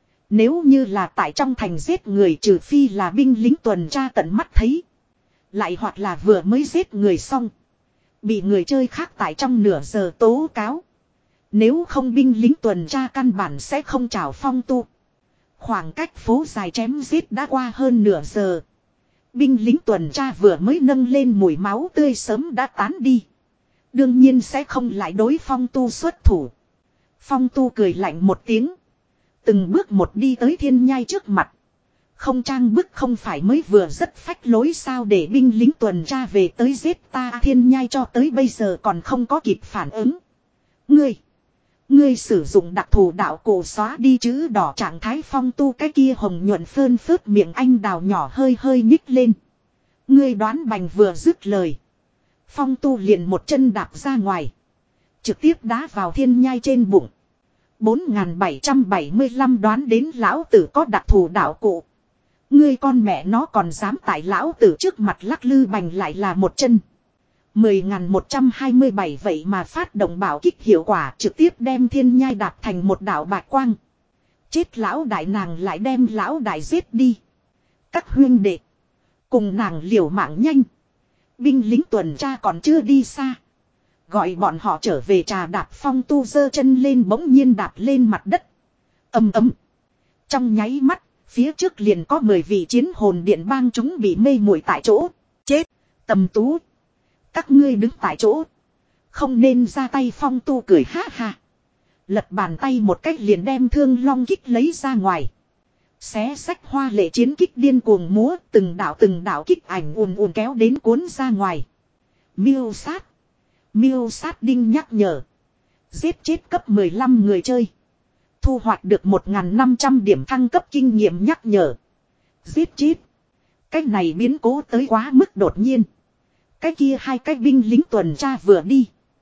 Nếu như là tại trong thành giết người trừ phi là binh lính tuần tra tận mắt thấy. Lại hoặc là vừa mới giết người xong. Bị người chơi khác tại trong nửa giờ tố cáo. Nếu không binh lính tuần tra căn bản sẽ không chào Phong Tu. Khoảng cách phố dài chém giết đã qua hơn nửa giờ. Binh lính tuần tra vừa mới nâng lên mùi máu tươi sớm đã tán đi. Đương nhiên sẽ không lại đối Phong Tu xuất thủ. Phong Tu cười lạnh một tiếng. Từng bước một đi tới Thiên Nhai trước mặt. Không trang bức không phải mới vừa rất phách lối sao để binh lính tuần tra về tới giết ta Thiên Nhai cho tới bây giờ còn không có kịp phản ứng. Ngươi. Ngươi sử dụng đặc thù đạo cổ xóa đi chữ đỏ trạng thái Phong Tu cái kia hồng nhuận phơn phớt miệng anh đào nhỏ hơi hơi nhích lên. Ngươi đoán bành vừa dứt lời. Phong Tu liền một chân đạp ra ngoài. Trực tiếp đá vào Thiên Nhai trên bụng. bốn nghìn bảy trăm bảy mươi lăm đoán đến lão tử có đặc thù đạo cụ. Ngươi con mẹ nó còn dám tại lão tử trước mặt lắc lư bành lại là một chân. mười nghìn một trăm hai mươi bảy vậy mà phát động bảo kích hiệu quả trực tiếp đem Thiên Nhai đạp thành một đạo bạch quang. Chết lão đại nàng lại đem lão đại giết đi. Các huyên đệ. Cùng nàng liều mạng nhanh. Binh lính tuần tra còn chưa đi xa. Gọi bọn họ trở về trà đạp Phong Tu giơ chân lên bỗng nhiên đạp lên mặt đất. Ầm ầm. Trong nháy mắt, phía trước liền có mười vị chiến hồn điện bang chúng bị mê muội tại chỗ. Chết. Tầm Tú. Các ngươi đứng tại chỗ. Không nên ra tay Phong Tu cười ha ha. Lật bàn tay một cách liền đem thương long kích lấy ra ngoài. Xé sách hoa lệ chiến kích điên cuồng múa. Từng đạo từng đạo kích ảnh ùn ùn kéo đến cuốn ra ngoài. Miêu sát. Miêu sát đinh nhắc nhở. Giết chết cấp mười lăm người chơi. Thu hoạch được một nghìn năm trăm điểm thăng cấp kinh nghiệm nhắc nhở. Giết chết. Cái này biến cố tới quá mức đột nhiên. Cái kia hai cái binh lính tuần tra vừa đi.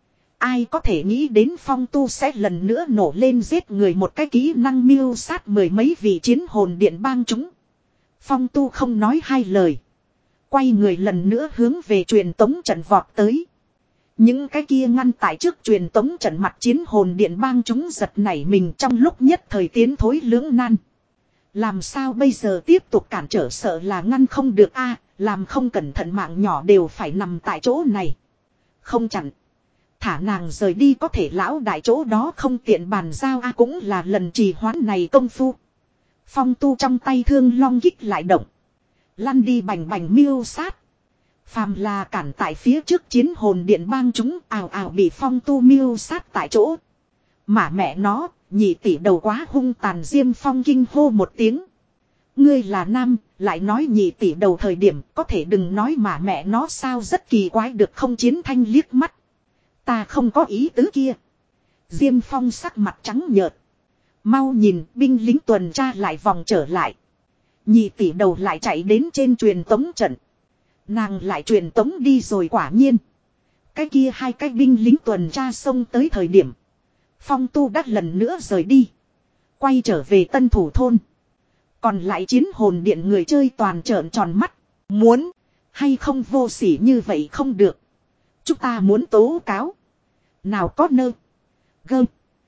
Ai có thể nghĩ đến Phong Tu sẽ lần nữa nổ lên giết người một cái kỹ năng miêu sát mười mấy vị chiến hồn điện bang chúng. Phong Tu không nói hai lời. Quay người lần nữa hướng về truyền tống trận vọt tới. Những cái kia ngăn tại trước truyền tống trận mặt chiến hồn điện bang chúng giật nảy mình trong lúc nhất thời tiến thối lưỡng nan. Làm sao bây giờ tiếp tục cản trở sợ là ngăn không được a làm không cẩn thận mạng nhỏ đều phải nằm tại chỗ này. Không chặn. Thả nàng rời đi có thể lão đại chỗ đó không tiện bàn giao a cũng là lần trì hoãn này công phu. Phong Tu trong tay thương long kích lại động. Lăn đi bành bành miêu sát. Phàm là cản tại phía trước chiến hồn điện bang chúng ào ào bị Phong Tu miêu sát tại chỗ. Mà mẹ nó, nhị tỷ đầu quá hung tàn Diêm Phong kinh hô một tiếng. Ngươi là nam, lại nói nhị tỷ đầu thời điểm có thể đừng nói mà mẹ nó sao rất kỳ quái được không chiến thanh liếc mắt. Ta không có ý tứ kia. Diêm Phong sắc mặt trắng nhợt. Mau nhìn binh lính tuần tra lại vòng trở lại. Nhị tỷ đầu lại chạy đến trên truyền tống trận. Nàng lại truyền tống đi rồi quả nhiên. Cái kia hai cái binh lính tuần tra xông tới thời điểm. Phong Tu đã lần nữa rời đi. Quay trở về Tân Thủ Thôn. Còn lại chiến hồn điện người chơi toàn trợn tròn mắt. Muốn hay không vô sỉ như vậy không được. Chúng ta muốn tố cáo. Nào có nơ. Gơ.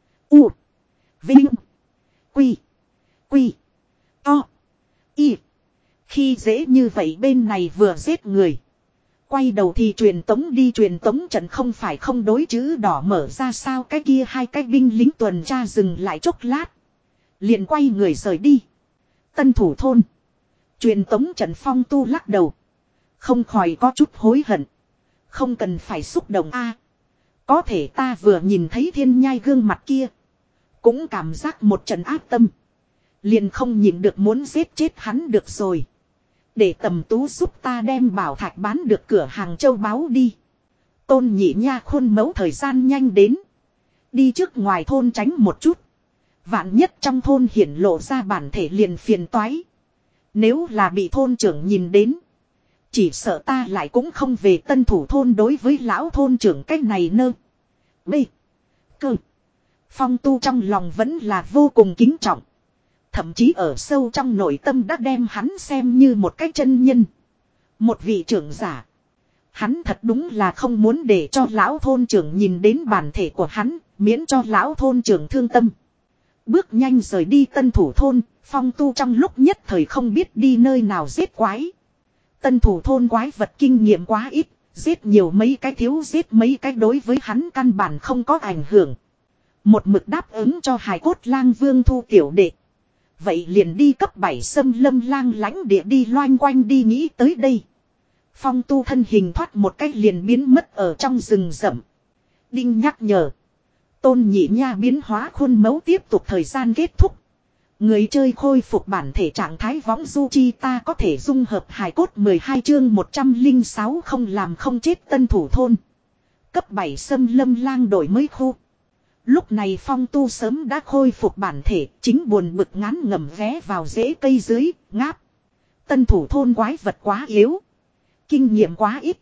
U. Vinh. Quy. Quy. To. Y. Khi dễ như vậy bên này vừa giết người. Quay đầu thì truyền tống đi, truyền tống trận không phải không đối chữ đỏ mở ra sao, cái kia hai cái binh lính tuần tra dừng lại chốc lát. Liền quay người rời đi. Tân thủ thôn. Truyền tống trận Phong Tu lắc đầu. Không khỏi có chút hối hận. Không cần phải xúc động a. Có thể ta vừa nhìn thấy Thiên Nhai gương mặt kia. Cũng cảm giác một trận ác tâm. Liền không nhìn được muốn giết chết hắn được rồi. Để Tầm Tú giúp ta đem bảo thạch bán được cửa hàng châu báu đi. Tôn Nhị Nha khuôn mẫu thời gian nhanh đến. Đi trước ngoài thôn tránh một chút. Vạn nhất trong thôn hiển lộ ra bản thể liền phiền toái. Nếu là bị thôn trưởng nhìn đến. Chỉ sợ ta lại cũng không về tân thủ thôn. Đối với lão thôn trưởng cách này nơ. B. Cơ. Phong Tu trong lòng vẫn là vô cùng kính trọng. Thậm chí ở sâu trong nội tâm đã đem hắn xem như một cái chân nhân. Một vị trưởng giả. Hắn thật đúng là không muốn để cho lão thôn trưởng nhìn đến bản thể của hắn. Miễn cho lão thôn trưởng thương tâm. Bước nhanh rời đi tân thủ thôn. Phong Tu trong lúc nhất thời không biết đi nơi nào giết quái. Tân thủ thôn quái vật kinh nghiệm quá ít. Giết nhiều mấy cái thiếu giết mấy cái đối với hắn căn bản không có ảnh hưởng. Một mực đáp ứng cho Hải Cốt Lang Vương thu tiểu đệ. Vậy liền đi cấp bảy xâm lâm lang lãnh địa đi loanh quanh đi, nghĩ tới đây. Phong Tu thân hình thoát một cách liền biến mất ở trong rừng rậm. Đinh nhắc nhở. Tôn Nhị Nha biến hóa khuôn mẫu tiếp tục thời gian kết thúc. Người chơi khôi phục bản thể trạng thái võng du chi ta có thể dung hợp hài cốt mười hai chương một trăm lẻ sáu không làm không chết tân thủ thôn. Cấp bảy xâm lâm lang đổi mới khu. Lúc này Phong Tu sớm đã khôi phục bản thể, chính buồn bực ngán ngẩm vé vào rễ cây dưới, ngáp. Tân thủ thôn quái vật quá yếu. Kinh nghiệm quá ít.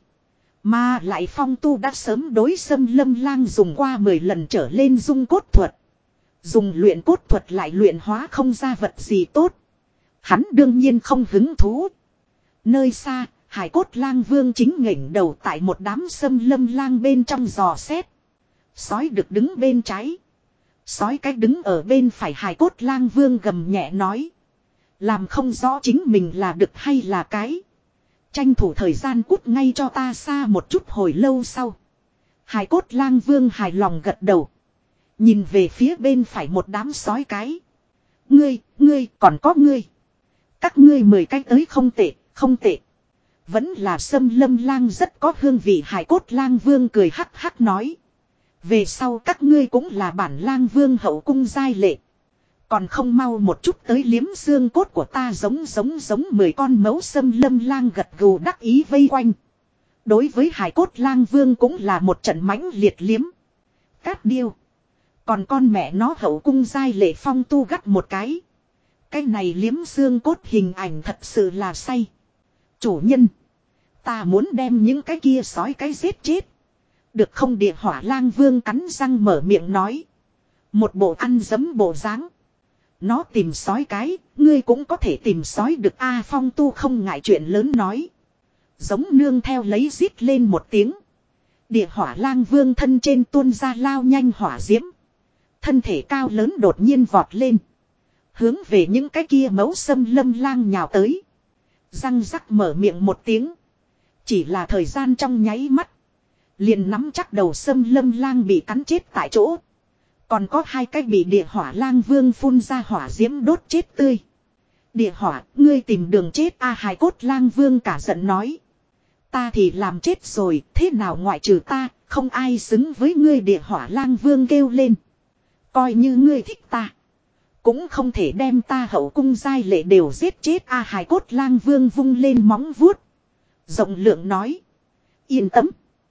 Mà lại Phong Tu đã sớm đối xâm lâm lang dùng qua mười lần trở lên dung cốt thuật. Dùng luyện cốt thuật lại luyện hóa không ra vật gì tốt. Hắn đương nhiên không hứng thú. Nơi xa, Hải Cốt Lang Vương chính nghển đầu tại một đám xâm lâm lang bên trong dò xét. Sói được đứng bên trái. Sói cái đứng ở bên phải. Hải Cốt Lang Vương gầm nhẹ nói. Làm không rõ chính mình là đực hay là cái. Tranh thủ thời gian cút ngay cho ta xa một chút. Hồi lâu sau, Hải Cốt Lang Vương hài lòng gật đầu. Nhìn về phía bên phải một đám sói cái. Ngươi, ngươi, còn có ngươi. Các ngươi mười cái tới không tệ, không tệ. Vẫn là xâm lâm lang rất có hương vị. Hải Cốt Lang Vương cười hắc hắc nói. Về sau các ngươi cũng là bản lang vương hậu cung giai lệ. Còn không mau một chút tới liếm xương cốt của ta. Giống giống giống mười con mẫu xâm lâm lang gật gù đắc ý vây quanh. Đối với Hải Cốt Lang Vương cũng là một trận mãnh liệt liếm. Cát điêu. Còn con mẹ nó hậu cung giai lệ. Phong Tu gắt một cái. Cái này liếm xương cốt hình ảnh thật sự là say. Chủ nhân. Ta muốn đem những cái kia sói cái giết chết. Được không? Địa Hỏa Lang Vương cắn răng mở miệng nói. Một bộ ăn dấm bộ dáng. Nó tìm sói cái, ngươi cũng có thể tìm sói được a. Phong Tu không ngại chuyện lớn nói. Giống nương theo lấy rít lên một tiếng. Địa Hỏa Lang Vương thân trên tuôn ra lao nhanh hỏa diễm. Thân thể cao lớn đột nhiên vọt lên. Hướng về những cái kia mẫu xâm lâm lang nhào tới. Răng rắc mở miệng một tiếng. Chỉ là thời gian trong nháy mắt. Liền nắm chắc đầu xâm lâm lang bị cắn chết tại chỗ. Còn có hai cái bị Địa Hỏa Lang Vương phun ra hỏa diễm đốt chết tươi. Địa Hỏa, ngươi tìm đường chết a. Hải Cốt Lang Vương cả giận nói. Ta thì làm chết rồi, thế nào ngoại trừ ta, không ai xứng với ngươi. Địa Hỏa Lang Vương kêu lên. Coi như ngươi thích ta, cũng không thể đem ta hậu cung giai lệ đều giết chết a. Hải Cốt Lang Vương vung lên móng vuốt. Rộng lượng nói. Yên tâm.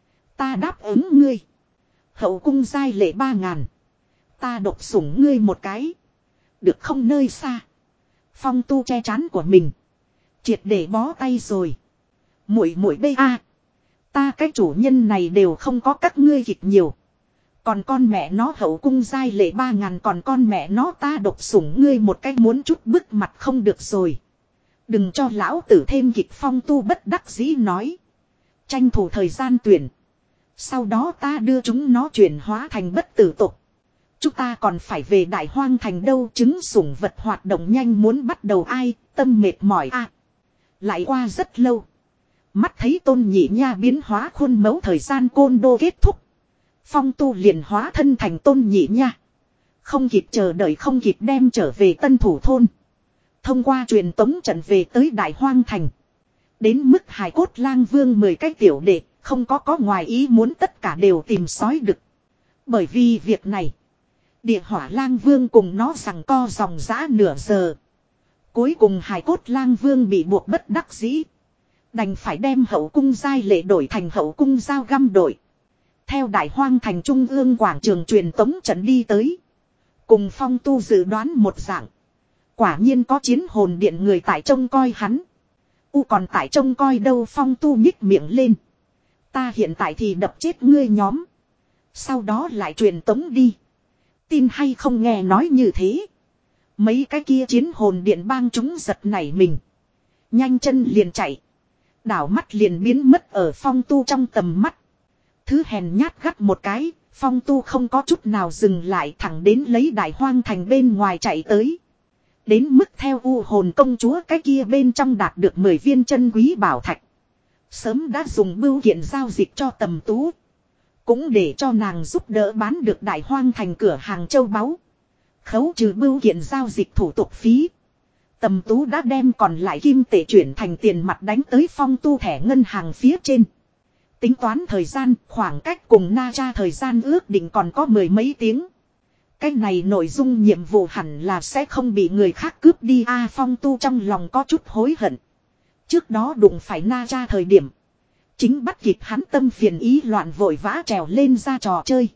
Ta đáp ứng ngươi. Hậu cung giai lệ ba ngàn. Ta độc sủng ngươi một cái. Được không? Nơi xa, Phong Tu che trán của mình. Triệt để bó tay rồi. Muội muội bê a. Ta cái chủ nhân này đều không có các ngươi kịch nhiều. Còn con mẹ nó hậu cung giai lệ ba ngàn. Còn con mẹ nó ta độc sủng ngươi một cái muốn chút bức mặt không được rồi. Đừng cho lão tử thêm kịch. Phong Tu bất đắc dĩ nói. Tranh thủ thời gian tuyển. Sau đó ta đưa chúng nó chuyển hóa thành bất tử tục. Chúng ta còn phải về Đại Hoang Thành đâu. Trứng sủng vật hoạt động nhanh muốn bắt đầu ai. Tâm mệt mỏi a. Lại qua rất lâu. Mắt thấy Tôn Nhị Nha biến hóa khuôn mẫu thời gian côn đô kết thúc. Phong Tu liền hóa thân thành Tôn Nhị Nha. Không kịp chờ đợi không kịp đem trở về Tân Thủ Thôn. Thông qua truyền tống trận về tới Đại Hoang Thành. Đến mức Hải Cốt Lang Vương mười cái tiểu đệ, không có có ngoài ý muốn tất cả đều tìm sói đực. Bởi vì việc này, Địa Hỏa Lang Vương cùng nó giằng co dòng dã nửa giờ. Cuối cùng Hải Cốt Lang Vương bị buộc bất đắc dĩ. Đành phải đem hậu cung giai lệ đổi thành hậu cung giao găm đội. Theo Đại Hoang Thành trung ương quảng trường truyền tống trận đi tới. Cùng Phong Tu dự đoán một dạng. Quả nhiên có chiến hồn điện người tại trông coi hắn. U còn tại trông coi đâu, Phong Tu nhích miệng lên. Ta hiện tại thì đập chết ngươi nhóm. Sau đó lại truyền tống đi. Tin hay không nghe nói như thế. Mấy cái kia chiến hồn điện bang chúng giật nảy mình. Nhanh chân liền chạy. Đảo mắt liền biến mất ở Phong Tu trong tầm mắt. Thứ hèn nhát gắt một cái. Phong Tu không có chút nào dừng lại, thẳng đến lấy Đại Hoang Thành bên ngoài chạy tới. Đến mức theo U hồn công chúa cái kia bên trong đạt được mười viên chân quý bảo thạch. Sớm đã dùng bưu kiện giao dịch cho Tầm Tú. Cũng để cho nàng giúp đỡ bán được Đại Hoang Thành cửa hàng châu báu. Khấu trừ bưu kiện giao dịch thủ tục phí. Tầm Tú đã đem còn lại kim tệ chuyển thành tiền mặt đánh tới Phong Tu thẻ ngân hàng phía trên. Tính toán thời gian, khoảng cách cùng Na Cha thời gian ước định còn có mười mấy tiếng. Cái này nội dung nhiệm vụ hẳn là sẽ không bị người khác cướp đi. A Phong Tu trong lòng có chút hối hận. Trước đó đụng phải Na Cha thời điểm. Chính bắt kịp hắn tâm phiền ý loạn vội vã trèo lên ra trò chơi.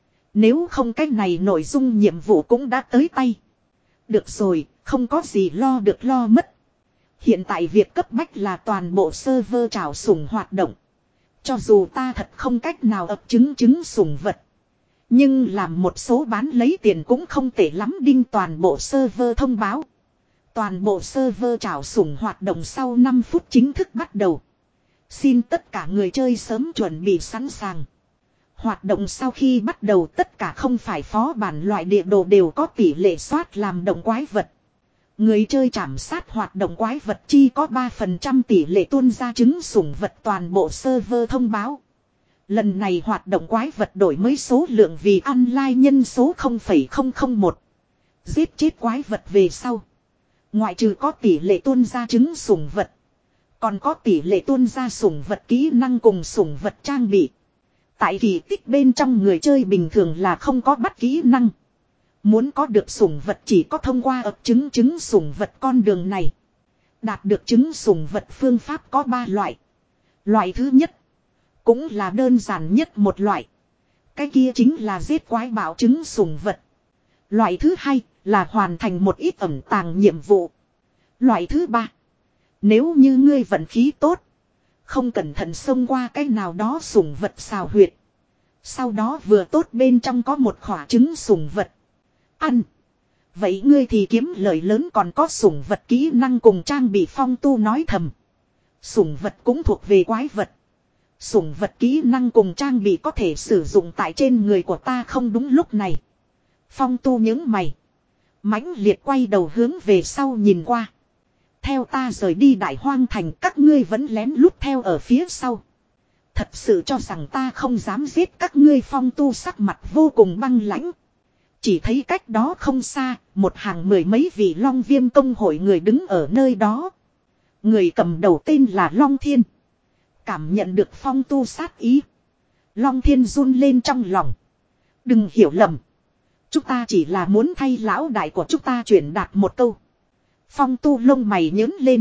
Nếu không cái này nội dung nhiệm vụ cũng đã tới tay. Được rồi, không có gì lo được lo mất. Hiện tại việc cấp bách là toàn bộ server trào sủng hoạt động. Cho dù ta thật không cách nào ập chứng chứng sủng vật. Nhưng làm một số bán lấy tiền cũng không tệ lắm. Đinh toàn bộ server thông báo. Toàn bộ server trào sủng hoạt động sau năm phút chính thức bắt đầu. Xin tất cả người chơi sớm chuẩn bị sẵn sàng. Hoạt động sau khi bắt đầu tất cả không phải phó bản loại địa đồ đều có tỷ lệ soát làm động quái vật. Người chơi trảm sát hoạt động quái vật chi có ba phần trăm tỷ lệ tuôn ra trứng sủng vật toàn bộ server thông báo. Lần này hoạt động quái vật đổi mới số lượng vì online nhân số không phẩy không không một. Giết chết quái vật về sau. Ngoại trừ có tỷ lệ tuôn ra trứng sủng vật. Còn có tỷ lệ tuôn ra sủng vật kỹ năng cùng sủng vật trang bị. Tại kỳ tích bên trong người chơi bình thường là không có bắt kỹ năng. Muốn có được sủng vật chỉ có thông qua ập trứng trứng sủng vật con đường này. Đạt được trứng sủng vật phương pháp có ba loại. Loại thứ nhất. Cũng là đơn giản nhất một loại. Cái kia chính là giết quái bạo trứng sủng vật. Loại thứ hai là hoàn thành một ít ẩn tàng nhiệm vụ. Loại thứ ba. Nếu như ngươi vận khí tốt. Không cẩn thận xông qua cái nào đó sủng vật xào huyệt. Sau đó vừa tốt bên trong có một khỏa trứng sủng vật. Ăn. Vậy ngươi thì kiếm lời lớn, còn có sủng vật kỹ năng cùng trang bị. Phong Tu nói thầm. Sủng vật cũng thuộc về quái vật. Sủng vật kỹ năng cùng trang bị có thể sử dụng tại trên người của ta không? Đúng lúc này. Phong Tu nhướng mày. Mãnh liệt quay đầu hướng về sau nhìn qua. Theo ta rời đi Đại Hoang Thành, các ngươi vẫn lén lút theo ở phía sau. Thật sự cho rằng ta không dám giết các ngươi? Phong Tu sắc mặt vô cùng băng lãnh. Chỉ thấy cách đó không xa, một hàng mười mấy vị Long Viêm công hội người đứng ở nơi đó. Người cầm đầu tên là Long Thiên. Cảm nhận được Phong Tu sát ý. Long Thiên run lên trong lòng. Đừng hiểu lầm. Chúng ta chỉ là muốn thay lão đại của chúng ta truyền đạt một câu. Phong Tu lông mày nhớn lên.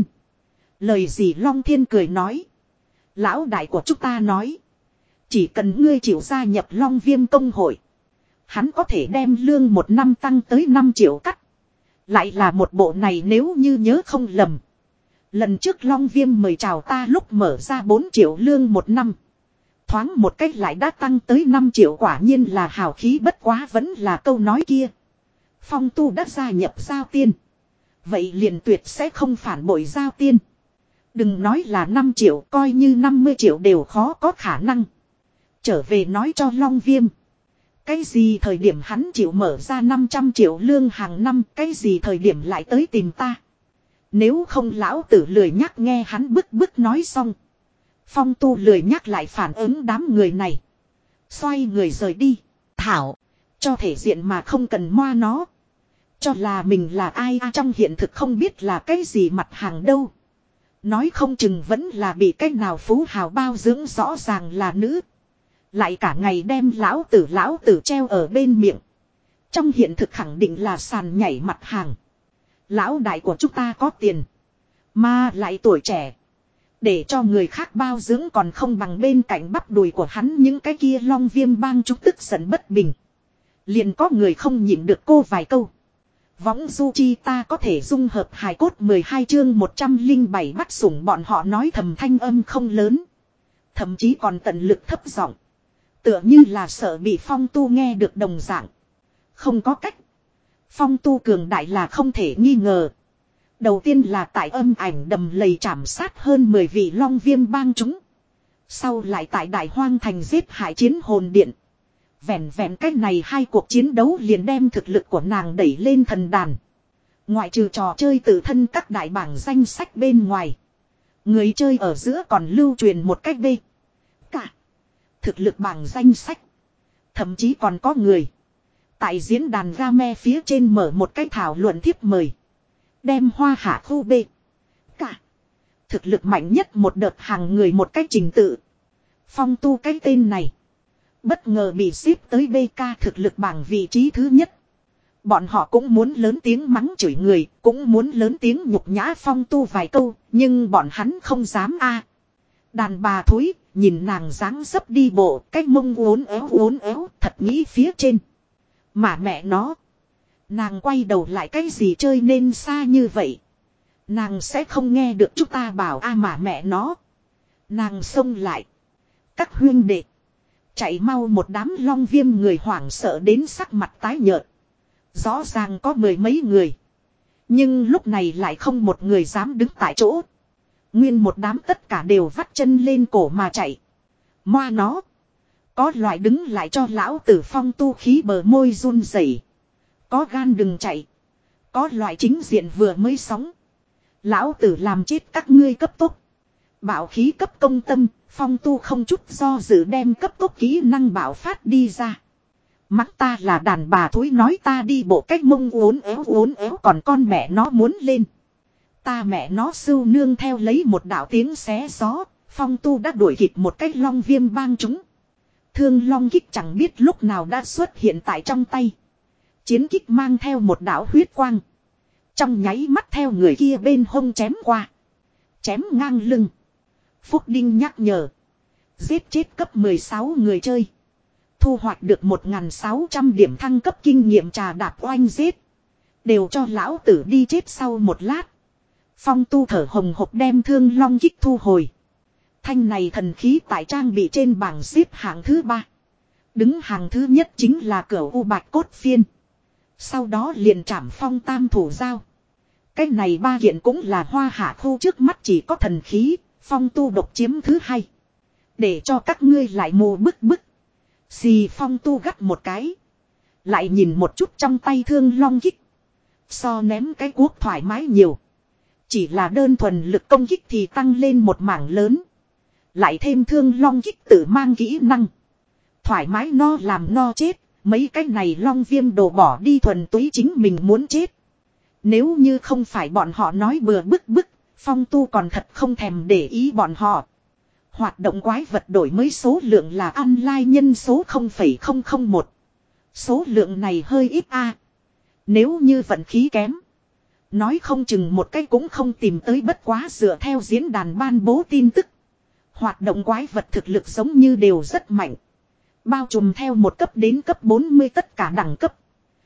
Lời gì? Long Thiên cười nói. Lão đại của chúng ta nói. Chỉ cần ngươi chịu gia nhập Long Viêm công hội. Hắn có thể đem lương một năm tăng tới năm triệu cắt. Lại là một bộ này nếu như nhớ không lầm. Lần trước Long Viêm mời chào ta lúc mở ra bốn triệu lương một năm. Thoáng một cách lại đã tăng tới năm triệu, quả nhiên là hào khí, bất quá vẫn là câu nói kia. Phong Tu đã gia nhập Giao Tiên. Vậy liền tuyệt sẽ không phản bội Giao Tiên. Đừng nói là năm triệu, coi như năm mươi triệu đều khó có khả năng. Trở về nói cho Long Viêm. Cái gì thời điểm hắn chịu mở ra năm trăm triệu lương hàng năm, cái gì thời điểm lại tới tìm ta. Nếu không lão tử lười nhắc nghe hắn bức bức nói xong. Phong Tu lười nhắc lại phản ứng đám người này. Xoay người rời đi. Thảo. Cho thể diện mà không cần moa nó. Cho là mình là ai à, trong hiện thực không biết là cái gì mặt hàng đâu. Nói không chừng vẫn là bị cái nào phú hào bao dưỡng rõ ràng là nữ. Lại cả ngày đem lão tử lão tử treo ở bên miệng. Trong hiện thực khẳng định là sàn nhảy mặt hàng. Lão đại của chúng ta có tiền. Mà lại tuổi trẻ. Để cho người khác bao dưỡng còn không bằng bên cạnh bắp đùi của hắn những cái kia long viêm bang chúng tức giận bất bình. Liền có người không nhịn được cô vài câu. Võng du chi ta có thể dung hợp hài cốt mười hai chương một trăm lẻ bảy bắt sủng bọn họ nói thầm thanh âm không lớn. Thậm chí còn tận lực thấp giọng. Tựa như là sợ bị Phong Tu nghe được đồng dạng. Không có cách. Phong Tu cường đại là không thể nghi ngờ. Đầu tiên là tại âm ảnh đầm lầy trảm sát hơn mười vị long viêm bang chúng. Sau lại tại đại hoang thành giết hại chiến hồn điện. Vẹn vẹn cách này hai cuộc chiến đấu liền đem thực lực của nàng đẩy lên thần đàn. Ngoại trừ trò chơi tự thân các đại bảng danh sách bên ngoài. Người chơi ở giữa còn lưu truyền một cách bê. Cả. Thực lực bảng danh sách. Thậm chí còn có người. Tại diễn đàn game phía trên mở một cái thảo luận thiếp mời. Đem hoa hạ khu B. Cả. Thực lực mạnh nhất một đợt hàng người một cách trình tự. Phong Tu cái tên này. Bất ngờ bị xếp tới bê ca thực lực bảng vị trí thứ nhất. Bọn họ cũng muốn lớn tiếng mắng chửi người. Cũng muốn lớn tiếng nhục nhã Phong Tu vài câu. Nhưng bọn hắn không dám a. Đàn bà thối. Nhìn nàng dáng dấp đi bộ. Cách mông uốn éo uốn éo. Thật nghĩ phía trên. Mà mẹ nó. Nàng quay đầu lại cái gì chơi nên xa như vậy. Nàng sẽ không nghe được chúng ta bảo a mà mẹ nó. Nàng xông lại. Các huynh đệ. Chạy mau một đám long viêm người hoảng sợ đến sắc mặt tái nhợt. Rõ ràng có mười mấy người. Nhưng lúc này lại không một người dám đứng tại chỗ. Nguyên một đám tất cả đều vắt chân lên cổ mà chạy. Moa nó. Có loại đứng lại cho lão tử Phong Tu khí bờ môi run rẩy. Có gan đừng chạy. Có loại chính diện vừa mới sóng. Lão tử làm chết các ngươi cấp tốc. Bảo khí cấp công tâm. Phong Tu không chút do dự đem cấp tốc kỹ năng bảo phát đi ra. Mắng ta là đàn bà thối nói ta đi bộ cách mông uốn éo uốn éo còn con mẹ nó muốn lên. Ta mẹ nó sưu nương theo lấy một đạo tiếng xé gió. Phong Tu đã đuổi kịp một cách long viêm bang chúng. Thương long kích chẳng biết lúc nào đã xuất hiện tại trong tay. Chiến kích mang theo một đạo huyết quang. Trong nháy mắt theo người kia bên hông chém qua. Chém ngang lưng. Phúc Đinh nhắc nhở. Giết chết cấp mười sáu người chơi. Thu hoạch được một nghìn sáu trăm điểm thăng cấp kinh nghiệm trà đạp oanh giết. Đều cho lão tử đi chết sau một lát. Phong Tu thở hồng hộc đem thương long kích thu hồi. Thanh này thần khí tại trang bị trên bảng xếp hạng thứ ba. Đứng hàng thứ nhất chính là Cửu U Bạch Cốt Phiên. Sau đó liền trảm phong tam thủ giao. Cái này ba kiện cũng là hoa hạ khu trước mắt chỉ có thần khí. Phong Tu độc chiếm thứ hai. Để cho các ngươi lại mù bức bức. Xì Phong Tu gắt một cái. Lại nhìn một chút trong tay thương long kích. So ném cái cuốc thoải mái nhiều. Chỉ là đơn thuần lực công kích thì tăng lên một mảng lớn. Lại thêm thương long kích tự mang kỹ năng. Thoải mái no làm no chết. Mấy cái này long viêm đồ bỏ đi thuần túy chính mình muốn chết. Nếu như không phải bọn họ nói bừa bức bức. Phong Tu còn thật không thèm để ý bọn họ. Hoạt động quái vật đổi mới số lượng là online nhân số không phẩy không không một. Số lượng này hơi ít a. Nếu như vận khí kém. Nói không chừng một cái cũng không tìm tới bất quá dựa theo diễn đàn ban bố tin tức. Hoạt động quái vật thực lực giống như đều rất mạnh. Bao trùm theo một cấp đến cấp bốn mươi tất cả đẳng cấp.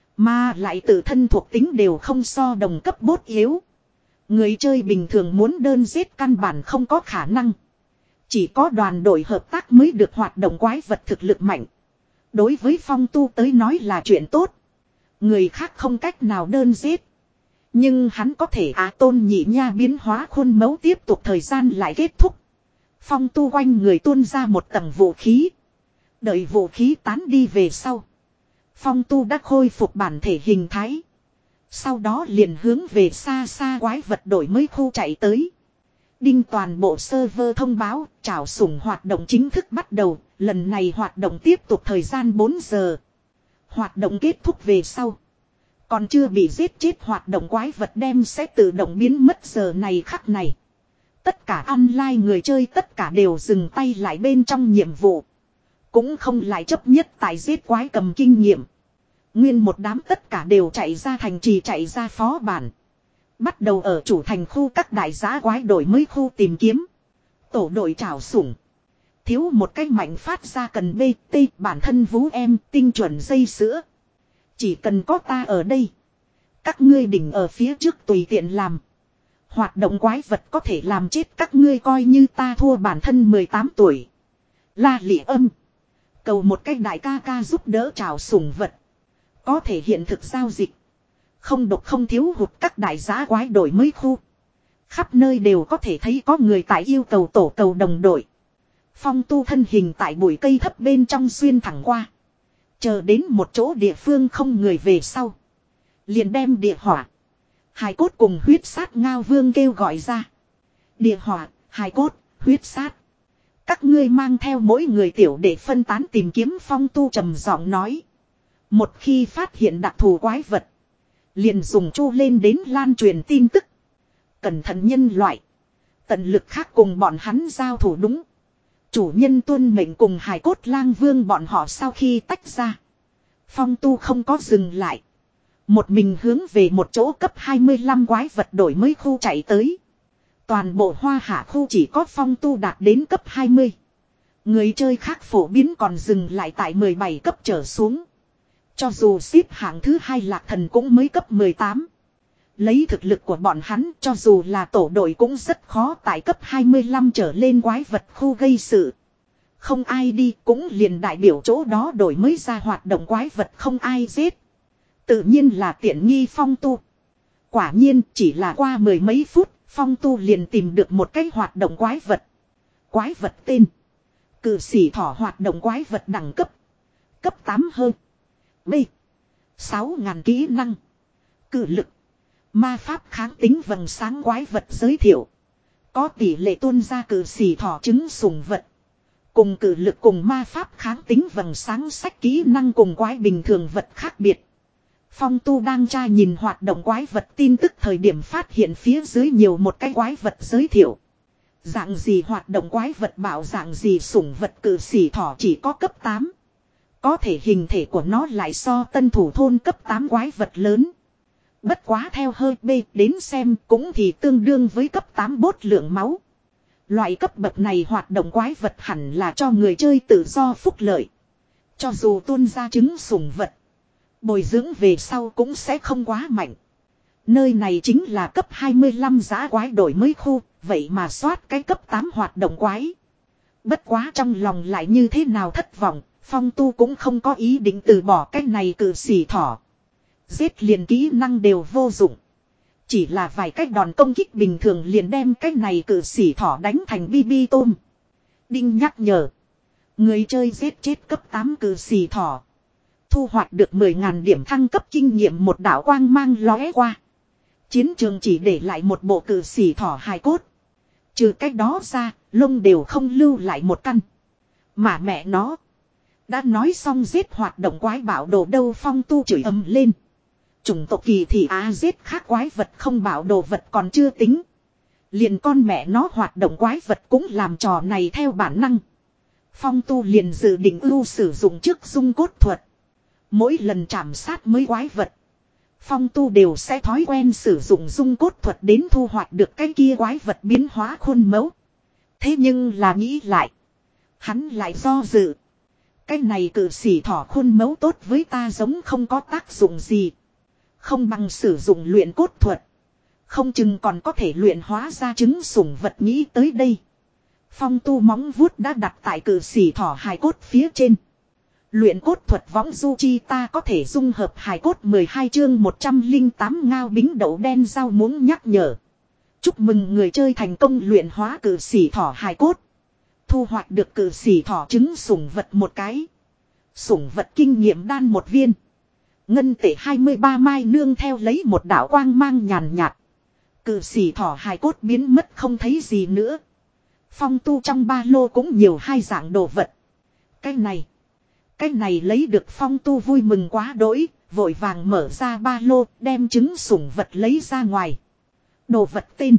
Mà lại tự thân thuộc tính đều không so đồng cấp bốt yếu. Người chơi bình thường muốn đơn giết căn bản không có khả năng. Chỉ có đoàn đội hợp tác mới được hoạt động quái vật thực lực mạnh. Đối với Phong Tu tới nói là chuyện tốt. Người khác không cách nào đơn giết. Nhưng hắn có thể á tôn nhị nha biến hóa khuôn mẫu tiếp tục thời gian lại kết thúc. Phong Tu quanh người tuôn ra một tầng vũ khí. Đợi vũ khí tán đi về sau. Phong Tu đã khôi phục bản thể hình thái. Sau đó liền hướng về xa xa quái vật đổi mới khu chạy tới. Đinh toàn bộ server thông báo, chào sủng hoạt động chính thức bắt đầu, lần này hoạt động tiếp tục thời gian bốn giờ. Hoạt động kết thúc về sau. Còn chưa bị giết chết hoạt động quái vật đem sẽ tự động biến mất giờ này khắc này. Tất cả online người chơi tất cả đều dừng tay lại bên trong nhiệm vụ. Cũng không lại chấp nhất tại giết quái cầm kinh nghiệm. Nguyên một đám tất cả đều chạy ra thành trì chạy ra phó bản. Bắt đầu ở chủ thành khu các đại giá quái đổi mới khu tìm kiếm. Tổ đội trảo sủng. Thiếu một cách mạnh phát ra cần bê tê bản thân vú em tinh chuẩn dây sữa. Chỉ cần có ta ở đây. Các ngươi đỉnh ở phía trước tùy tiện làm. Hoạt động quái vật có thể làm chết các ngươi coi như ta thua bản thân mười tám tuổi. La lị âm. Cầu một cách đại ca ca giúp đỡ trảo sủng vật. Có thể hiện thực giao dịch. Không độc không thiếu hụt các đại giá quái đổi mới khu. Khắp nơi đều có thể thấy có người tại yêu cầu tổ cầu đồng đội. Phong tu thân hình tại bụi cây thấp bên trong xuyên thẳng qua. Chờ đến một chỗ địa phương không người về sau. Liền đem địa hỏa. Hài cốt cùng huyết sát ngao vương kêu gọi ra. Địa hỏa, hài cốt, huyết sát. Các ngươi mang theo mỗi người tiểu để phân tán tìm kiếm phong tu trầm giọng nói. Một khi phát hiện đặc thù quái vật. Liền dùng chu lên đến lan truyền tin tức. Cẩn thận nhân loại. Tận lực khác cùng bọn hắn giao thủ đúng. Chủ nhân tuân mệnh cùng hài cốt lang vương bọn họ sau khi tách ra. Phong tu không có dừng lại. Một mình hướng về một chỗ cấp hai mươi lăm quái vật đổi mới khu chạy tới. Toàn bộ hoa hạ khu chỉ có phong tu đạt đến cấp hai mươi. Người chơi khác phổ biến còn dừng lại tại mười bảy cấp trở xuống. Cho dù xếp hạng thứ hai lạc thần cũng mới cấp mười tám. Lấy thực lực của bọn hắn cho dù là tổ đội cũng rất khó tại cấp hai mươi lăm trở lên quái vật khu gây sự. Không ai đi cũng liền đại biểu chỗ đó đổi mới ra hoạt động quái vật không ai giết. Tự nhiên là tiện nghi phong tu. Quả nhiên chỉ là qua mười mấy phút phong tu liền tìm được một cái hoạt động quái vật. Quái vật tên. Cự sĩ thỏ hoạt động quái vật đẳng cấp. Cấp tám hơn. B. sáu ngàn kỹ năng. Cự lực. Ma pháp kháng tính vầng sáng quái vật giới thiệu. Có tỷ lệ tuôn ra cự sĩ thỏ trứng sủng vật. Cùng cự lực cùng ma pháp kháng tính vầng sáng sách kỹ năng cùng quái bình thường vật khác biệt. Phong tu đang tra nhìn hoạt động quái vật tin tức thời điểm phát hiện phía dưới nhiều một cái quái vật giới thiệu. Dạng gì hoạt động quái vật bảo dạng gì sủng vật cự sĩ thỏ chỉ có cấp tám. Có thể hình thể của nó lại so tân thủ thôn cấp tám quái vật lớn. Bất quá theo hơi B đến xem cũng thì tương đương với cấp tám bốt lượng máu. Loại cấp bậc này hoạt động quái vật hẳn là cho người chơi tự do phúc lợi. Cho dù tuôn ra trứng sủng vật. Bồi dưỡng về sau cũng sẽ không quá mạnh. Nơi này chính là cấp hai mươi lăm giá quái đổi mới khu. Vậy mà soát cái cấp tám hoạt động quái. Bất quá trong lòng lại như thế nào thất vọng. Phong tu cũng không có ý định từ bỏ cái này cự sĩ thỏ. Giết liền kỹ năng đều vô dụng. Chỉ là vài cách đòn công kích bình thường liền đem cái này cự sĩ thỏ đánh thành bi bi tôm. Đinh nhắc nhở. Người chơi giết chết cấp tám cự sĩ thỏ. Thu hoạch được mười ngàn điểm thăng cấp kinh nghiệm một đạo quang mang lóe qua. Chiến trường chỉ để lại một bộ cự sĩ thỏ hài cốt. Trừ cách đó ra, lông đều không lưu lại một căn. Mà mẹ nó. Đã nói xong giết hoạt động quái bảo đồ đâu phong tu chửi ầm lên. Chủng tộc kỳ thì á giết khác quái vật không bảo đồ vật còn chưa tính. Liền con mẹ nó hoạt động quái vật cũng làm trò này theo bản năng. Phong tu liền dự định ưu sử dụng trước dung cốt thuật. Mỗi lần chạm sát mới quái vật. Phong tu đều sẽ thói quen sử dụng dung cốt thuật đến thu hoạch được cái kia quái vật biến hóa khuôn mẫu. Thế nhưng là nghĩ lại. Hắn lại do dự. Cái này cự sĩ thỏ khuôn mẫu tốt với ta giống không có tác dụng gì. Không bằng sử dụng luyện cốt thuật. Không chừng còn có thể luyện hóa ra trứng sủng vật nghĩ tới đây. Phong tu móng vuốt đã đặt tại cự sĩ thỏ hài cốt phía trên. Luyện cốt thuật võng du chi ta có thể dung hợp hài cốt mười hai chương một trăm lẻ tám ngao bính đậu đen rau muống nhắc nhở. Chúc mừng người chơi thành công luyện hóa cự sĩ thỏ hài cốt. Thu hoạch được cự sĩ thỏ trứng sủng vật một cái. Sủng vật kinh nghiệm đan một viên. Ngân tệ hai mươi ba mai nương theo lấy một đạo quang mang nhàn nhạt. Cự xỉ thỏ hài cốt biến mất không thấy gì nữa. Phong tu trong ba lô cũng nhiều hai dạng đồ vật. Cái này. Cái này lấy được phong tu vui mừng quá đỗi. Vội vàng mở ra ba lô đem trứng sủng vật lấy ra ngoài. Đồ vật tên.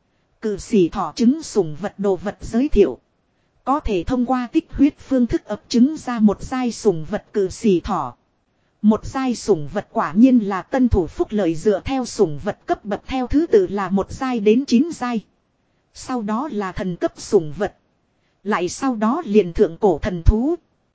Cự xỉ thỏ trứng sủng vật đồ vật giới thiệu. Có thể thông qua tích huyết phương thức ấp trứng ra một giai sủng vật cự xỉ thỏ. Một giai sủng vật quả nhiên là tân thủ phúc lợi dựa theo sủng vật cấp bậc theo thứ tự là một giai đến chín giai. Sau đó là thần cấp sủng vật. Lại sau đó liền thượng cổ thần thú.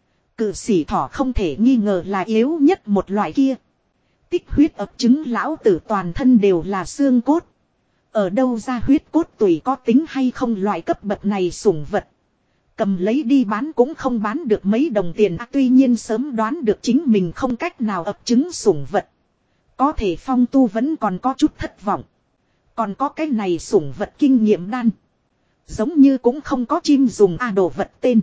Cự xỉ thỏ không thể nghi ngờ là yếu nhất một loại kia. Tích huyết ấp trứng lão tử toàn thân đều là xương cốt. Ở đâu ra huyết cốt tùy có tính hay không loại cấp bậc này sủng vật. Cầm lấy đi bán cũng không bán được mấy đồng tiền. À, tuy nhiên sớm đoán được chính mình không cách nào ấp trứng sủng vật. Có thể phong tu vẫn còn có chút thất vọng. Còn có cái này sủng vật kinh nghiệm đan. Giống như cũng không có chim dùng a à, đồ vật tên.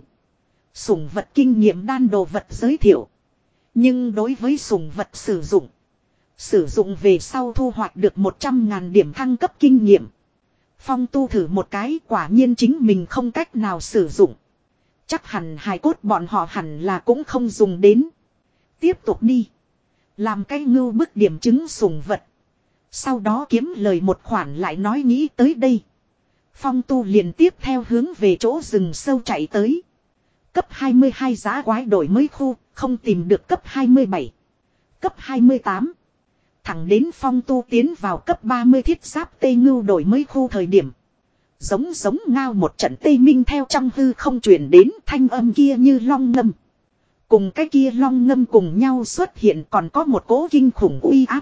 Sủng vật kinh nghiệm đan đồ vật giới thiệu. Nhưng đối với sủng vật sử dụng. Sử dụng về sau thu hoạch được một trăm ngàn điểm thăng cấp kinh nghiệm. Phong tu thử một cái quả nhiên chính mình không cách nào sử dụng. Chắc hẳn hài cốt bọn họ hẳn là cũng không dùng đến. Tiếp tục đi. Làm cái ngưu bức điểm trứng sủng vật. Sau đó kiếm lời một khoản lại nói nghĩ tới đây. Phong tu liền tiếp theo hướng về chỗ rừng sâu chạy tới. Cấp hai mươi hai giá quái đổi mới khu, không tìm được cấp hai mươi bảy. Cấp hai mươi tám. Thẳng đến phong tu tiến vào cấp ba mươi thiết giáp tê ngưu đổi mới khu thời điểm. Giống giống ngao một trận tê minh theo trong hư không truyền đến thanh âm kia như long ngâm. Cùng cái kia long ngâm cùng nhau xuất hiện còn có một cỗ kinh khủng uy áp.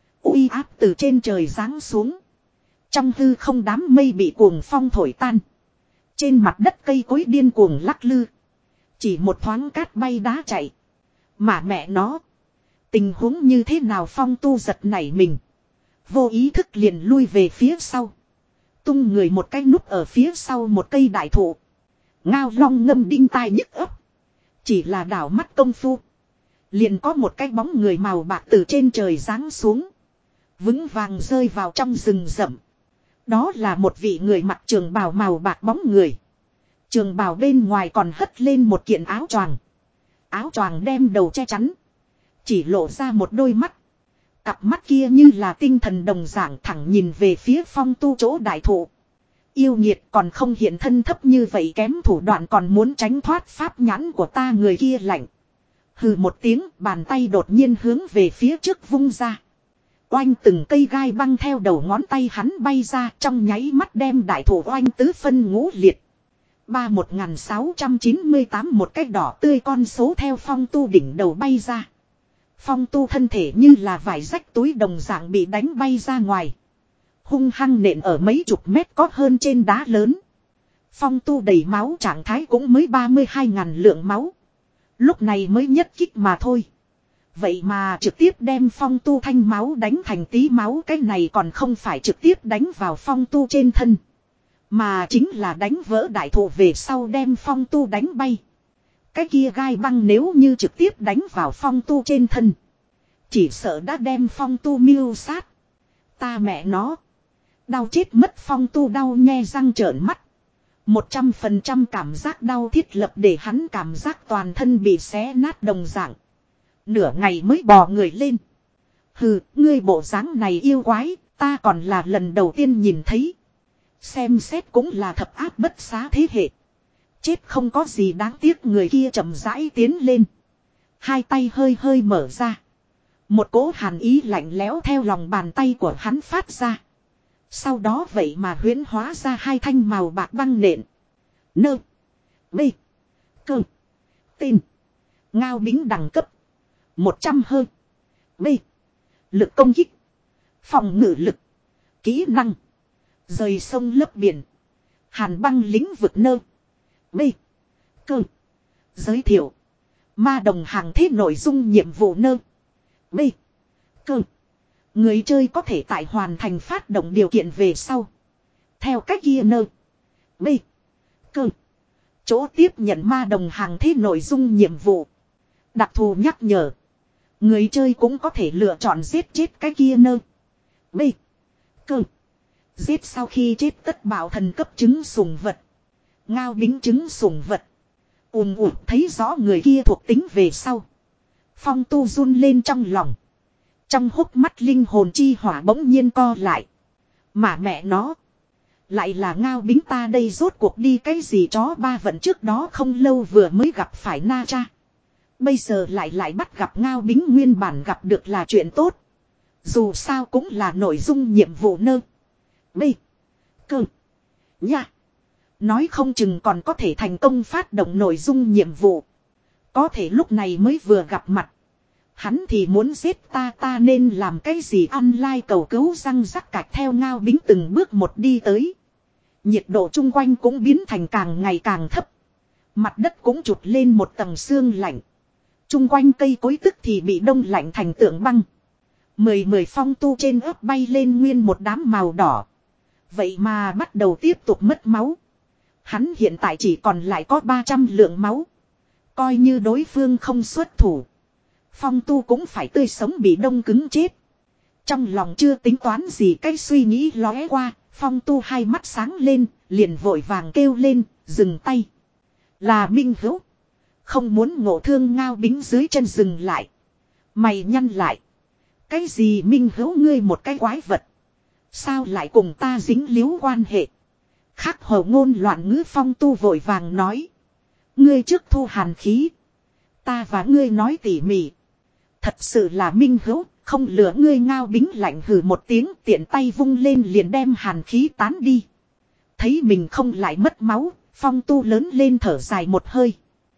Uy áp từ trên trời giáng xuống. Trong hư không đám mây bị cuồng phong thổi tan. Trên mặt đất cây cối điên cuồng lắc lư. Chỉ một thoáng cát bay đá chạy. Mà mẹ nó. Tình huống như thế nào phong tu giật nảy mình. Vô ý thức liền lui về phía sau. Tung người một cái núp ở phía sau một cây đại thụ. Ngao long ngâm đinh tai nhức ấp. Chỉ là đảo mắt công phu. Liền có một cái bóng người màu bạc từ trên trời giáng xuống. Vững vàng rơi vào trong rừng rậm. Đó là một vị người mặc trường bào màu bạc bóng người. Trường bào bên ngoài còn hất lên một kiện áo choàng. Áo choàng đem đầu che chắn. Chỉ lộ ra một đôi mắt. Cặp mắt kia như là tinh thần đồng dạng thẳng nhìn về phía phong tu chỗ đại thụ. Yêu nghiệt còn không hiện thân thấp như vậy kém thủ đoạn còn muốn tránh thoát pháp nhãn của ta người kia lạnh. Hừ một tiếng bàn tay đột nhiên hướng về phía trước vung ra. Oanh từng cây gai băng theo đầu ngón tay hắn bay ra trong nháy mắt đem đại thụ oanh tứ phân ngũ liệt. Ba một nghìn sáu trăm chín mươi tám một cái đỏ tươi con số theo phong tu đỉnh đầu bay ra. Phong tu thân thể như là vải rách túi đồng dạng bị đánh bay ra ngoài. Hung hăng nện ở mấy chục mét có hơn trên đá lớn. Phong tu đầy máu trạng thái cũng mới ba mươi hai ngàn lượng máu. Lúc này mới nhất kích mà thôi. Vậy mà trực tiếp đem phong tu thanh máu đánh thành tí máu. Cái này còn không phải trực tiếp đánh vào phong tu trên thân. Mà chính là đánh vỡ đại thụ về sau đem phong tu đánh bay. Cái kia gai băng nếu như trực tiếp đánh vào phong tu trên thân. Chỉ sợ đã đem phong tu miêu sát. Ta mẹ nó. Đau chết mất phong tu đau nhe răng trợn mắt. Một trăm phần trăm cảm giác đau thiết lập để hắn cảm giác toàn thân bị xé nát đồng dạng. Nửa ngày mới bò người lên. Hừ, ngươi bộ dáng này yêu quái, ta còn là lần đầu tiên nhìn thấy. Xem xét cũng là thập áp bất xá thế hệ. Chết không có gì đáng tiếc người kia chậm rãi tiến lên. Hai tay hơi hơi mở ra. Một cỗ hàn ý lạnh lẽo theo lòng bàn tay của hắn phát ra. Sau đó vậy mà huyễn hóa ra hai thanh màu bạc băng nện. Nơ. Bê. Cơ. Tên. Ngao bính đẳng cấp. Một trăm hơi. Bê. Lực công kích. Phòng ngự lực. Kỹ năng. Rời sông lấp biển. Hàn băng lĩnh vực nơ. Bê. Cơ. Giới thiệu. Ma đồng hàng thế nội dung nhiệm vụ nơ. Bê. Cơ. Người chơi có thể tại hoàn thành phát động điều kiện về sau. Theo cách kia nơ. Bê. Cơ. Chỗ tiếp nhận ma đồng hàng thế nội dung nhiệm vụ. Đặc thù nhắc nhở. Người chơi cũng có thể lựa chọn giết chết cái kia nơ. Bê. Cơ. Giết sau khi chết tất bảo thần cấp trứng sủng vật. Ngao Bính trứng sủng vật. Ùm ùm thấy rõ người kia thuộc tính về sau. Phong Tu run lên trong lòng. Trong hốc mắt linh hồn chi hỏa bỗng nhiên co lại. Mà mẹ nó. Lại là Ngao Bính ta đây rốt cuộc đi cái gì chó ba vận trước đó không lâu vừa mới gặp phải Na Cha. Bây giờ lại lại bắt gặp Ngao Bính nguyên bản gặp được là chuyện tốt. Dù sao cũng là nội dung nhiệm vụ nơ. B. Cơ. Nha. Nói không chừng còn có thể thành công phát động nội dung nhiệm vụ. Có thể lúc này mới vừa gặp mặt. Hắn thì muốn giết ta ta nên làm cái gì online cầu cứu răng rắc cạch theo Ngao Bính từng bước một đi tới. Nhiệt độ chung quanh cũng biến thành càng ngày càng thấp. Mặt đất cũng trụt lên một tầng sương lạnh. Chung quanh cây cối tức thì bị đông lạnh thành tượng băng. Mười mười Phong Tu trên ớt bay lên nguyên một đám màu đỏ. Vậy mà bắt đầu tiếp tục mất máu. Hắn hiện tại chỉ còn lại có ba trăm lượng máu. Coi như đối phương không xuất thủ. Phong Tu cũng phải tươi sống bị đông cứng chết. Trong lòng chưa tính toán gì cái suy nghĩ lóe qua. Phong Tu hai mắt sáng lên, liền vội vàng kêu lên, dừng tay. Là Minh Hữu. Không muốn ngộ thương Ngao Bính dưới chân dừng lại. Mày nhăn lại. Cái gì Minh Hữu ngươi một cái quái vật. Sao lại cùng ta dính líu quan hệ. Khắc hầu ngôn loạn ngữ Phong Tu vội vàng nói. Ngươi trước thu hàn khí. Ta và ngươi nói tỉ mỉ. Thật sự là Minh Hữu. Không lừa ngươi Ngao Bính lạnh hừ một tiếng tiện tay vung lên liền đem hàn khí tán đi. Thấy mình không lại mất máu, Phong Tu lớn lên thở dài một hơi.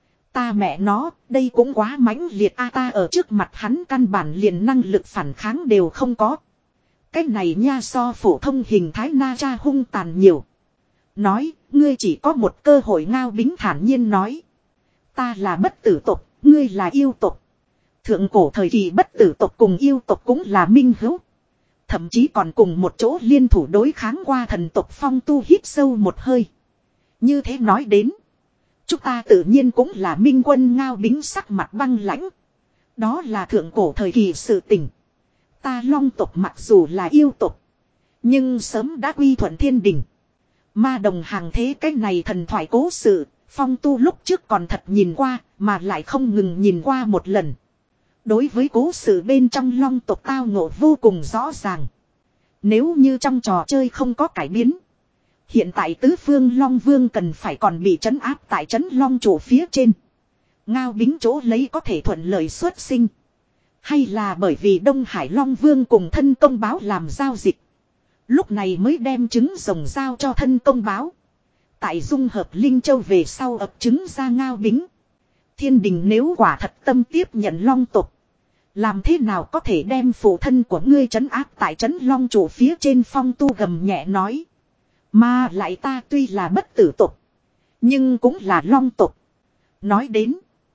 Ta mẹ nó, đây cũng quá mãnh liệt a ta ở trước mặt hắn căn bản liền năng lực phản kháng đều không có. Cái này nha so phổ thông hình thái Na Cha hung tàn nhiều. Nói, ngươi chỉ có một cơ hội Ngao Bính thản nhiên nói. Ta là bất tử tộc, ngươi là yêu tộc. Thượng cổ thời kỳ bất tử tộc cùng yêu tộc cũng là minh hữu. Thậm chí còn cùng một chỗ liên thủ đối kháng qua thần tộc. Phong Tu hít sâu một hơi. Như thế nói đến. Chúng ta tự nhiên cũng là minh quân. Ngao Bính sắc mặt băng lãnh. Đó là thượng cổ thời kỳ sự tình. Ta Long tộc mặc dù là yêu tộc. Nhưng sớm đã quy thuận thiên đình. Ma đồng hàng thế cái này thần thoại cố sự. Phong Tu lúc trước còn thật nhìn qua. Mà lại không ngừng nhìn qua một lần. Đối với cố sự bên trong Long tộc tao ngộ vô cùng rõ ràng. Nếu như trong trò chơi không có cải biến. Hiện tại tứ phương Long Vương cần phải còn bị trấn áp tại trấn Long chủ phía trên. Ngao Bính chỗ lấy có thể thuận lợi xuất sinh. Hay là bởi vì Đông Hải Long Vương cùng thân công báo làm giao dịch. Lúc này mới đem trứng rồng giao cho thân công báo. Tại dung hợp Linh Châu về sau ập trứng ra Ngao Bính. Thiên đình nếu quả thật tâm tiếp nhận Long tộc. Làm thế nào có thể đem phụ thân của ngươi trấn áp tại trấn Long chủ phía trên. Phong Tu gầm nhẹ nói. Mà lại ta tuy là bất tử tộc. Nhưng cũng là Long tộc. Nói đến.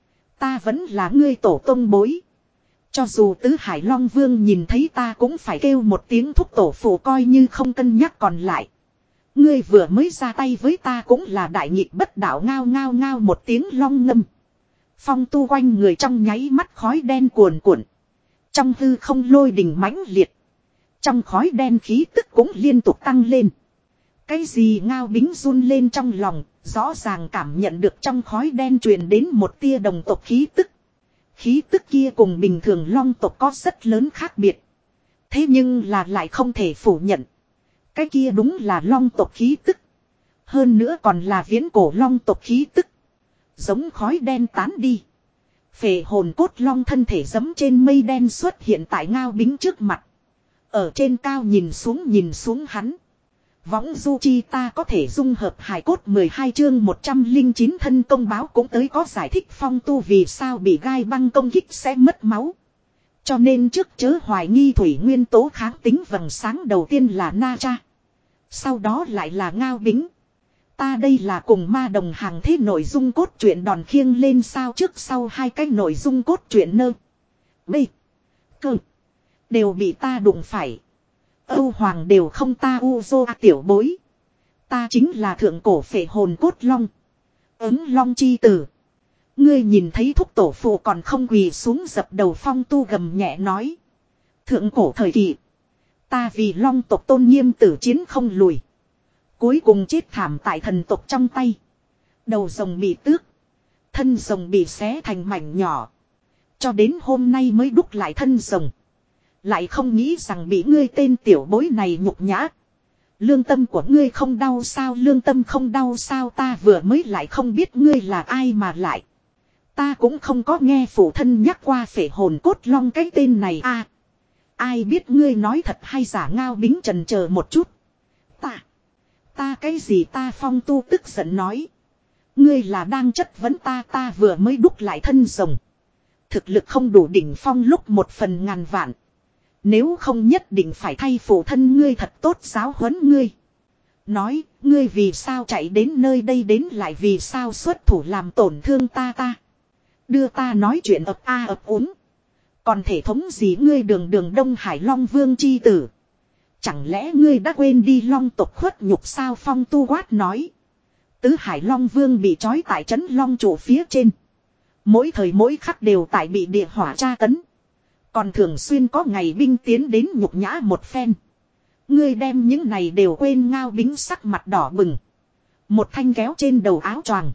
Ta vẫn là ngươi tổ tông bối. Cho dù tứ hải Long Vương nhìn thấy ta cũng phải kêu một tiếng thúc tổ phụ coi như không cân nhắc còn lại. Ngươi vừa mới ra tay với ta cũng là đại nghịch bất đạo. Ngao ngao ngao một tiếng long ngâm. Phong Tu quanh người trong nháy mắt khói đen cuồn cuộn. Trong hư không lôi đình mãnh liệt. Trong khói đen khí tức cũng liên tục tăng lên. Cái gì Ngao Bính run lên trong lòng, rõ ràng cảm nhận được trong khói đen truyền đến một tia đồng tộc khí tức. Khí tức kia cùng bình thường Long tộc có rất lớn khác biệt. Thế nhưng là lại không thể phủ nhận. Cái kia đúng là Long tộc khí tức. Hơn nữa còn là viễn cổ Long tộc khí tức. Giống khói đen tán đi. Phệ hồn cốt long thân thể giẫm trên mây đen xuất hiện tại Ngao Bính trước mặt. Ở trên cao nhìn xuống nhìn xuống hắn. Võng du chi ta có thể dung hợp hài cốt mười hai chương một trăm linh chín thân công báo cũng tới có giải thích. Phong Tu vì sao bị gai băng công kích sẽ mất máu. Cho nên trước chớ hoài nghi thủy nguyên tố kháng tính vầng sáng đầu tiên là Na Cha. Sau đó lại là Ngao Bính. Ta đây là cùng ma đồng hàng thế nội dung cốt truyện đòn khiêng lên sao trước sau hai cái nội dung cốt truyện nơ. B. Cơ. Đều bị ta đụng phải. Âu Hoàng đều không ta u dô a tiểu bối. Ta chính là thượng cổ phệ hồn cốt long. Ứng long chi tử. Ngươi nhìn thấy thúc tổ phụ còn không quỳ xuống dập đầu. Phong Tu gầm nhẹ nói. Thượng cổ thời kỳ. Ta vì long tộc tôn nghiêm tử chiến không lùi. Cuối cùng chết thảm tại thần tộc trong tay. Đầu rồng bị tước. Thân rồng bị xé thành mảnh nhỏ. Cho đến hôm nay mới đúc lại thân rồng. Lại không nghĩ rằng bị ngươi tên tiểu bối này nhục nhã. Lương tâm của ngươi không đau sao? Lương tâm không đau sao? Ta vừa mới lại không biết ngươi là ai mà lại. Ta cũng không có nghe phụ thân nhắc qua phệ hồn cốt long cái tên này a. À, ai biết ngươi nói thật hay giả? Ngao Bính chần chờ một chút. Ta. Ta cái gì? Ta Phong Tu tức giận nói. Ngươi là đang chất vấn ta. Ta vừa mới đúc lại thân rồng. Thực lực không đủ đỉnh phong lúc một phần ngàn vạn. Nếu không nhất định phải thay phụ thân ngươi thật tốt giáo huấn ngươi. Nói, ngươi vì sao chạy đến nơi đây đến lại vì sao xuất thủ làm tổn thương ta ta. Đưa ta nói chuyện ập a ập úng. Còn thể thống gì ngươi đường đường Đông Hải Long Vương chi tử. Chẳng lẽ ngươi đã quên đi long tộc khuất nhục sao? Phong Tu quát nói. Tứ Hải Long Vương bị trói tại trấn Long trụ phía trên. Mỗi thời mỗi khắc đều tại bị địa hỏa tra tấn. Còn thường xuyên có ngày binh tiến đến nhục nhã một phen. Ngươi đem những này đều quên. Ngao Bính sắc mặt đỏ bừng. Một thanh kéo trên đầu áo choàng.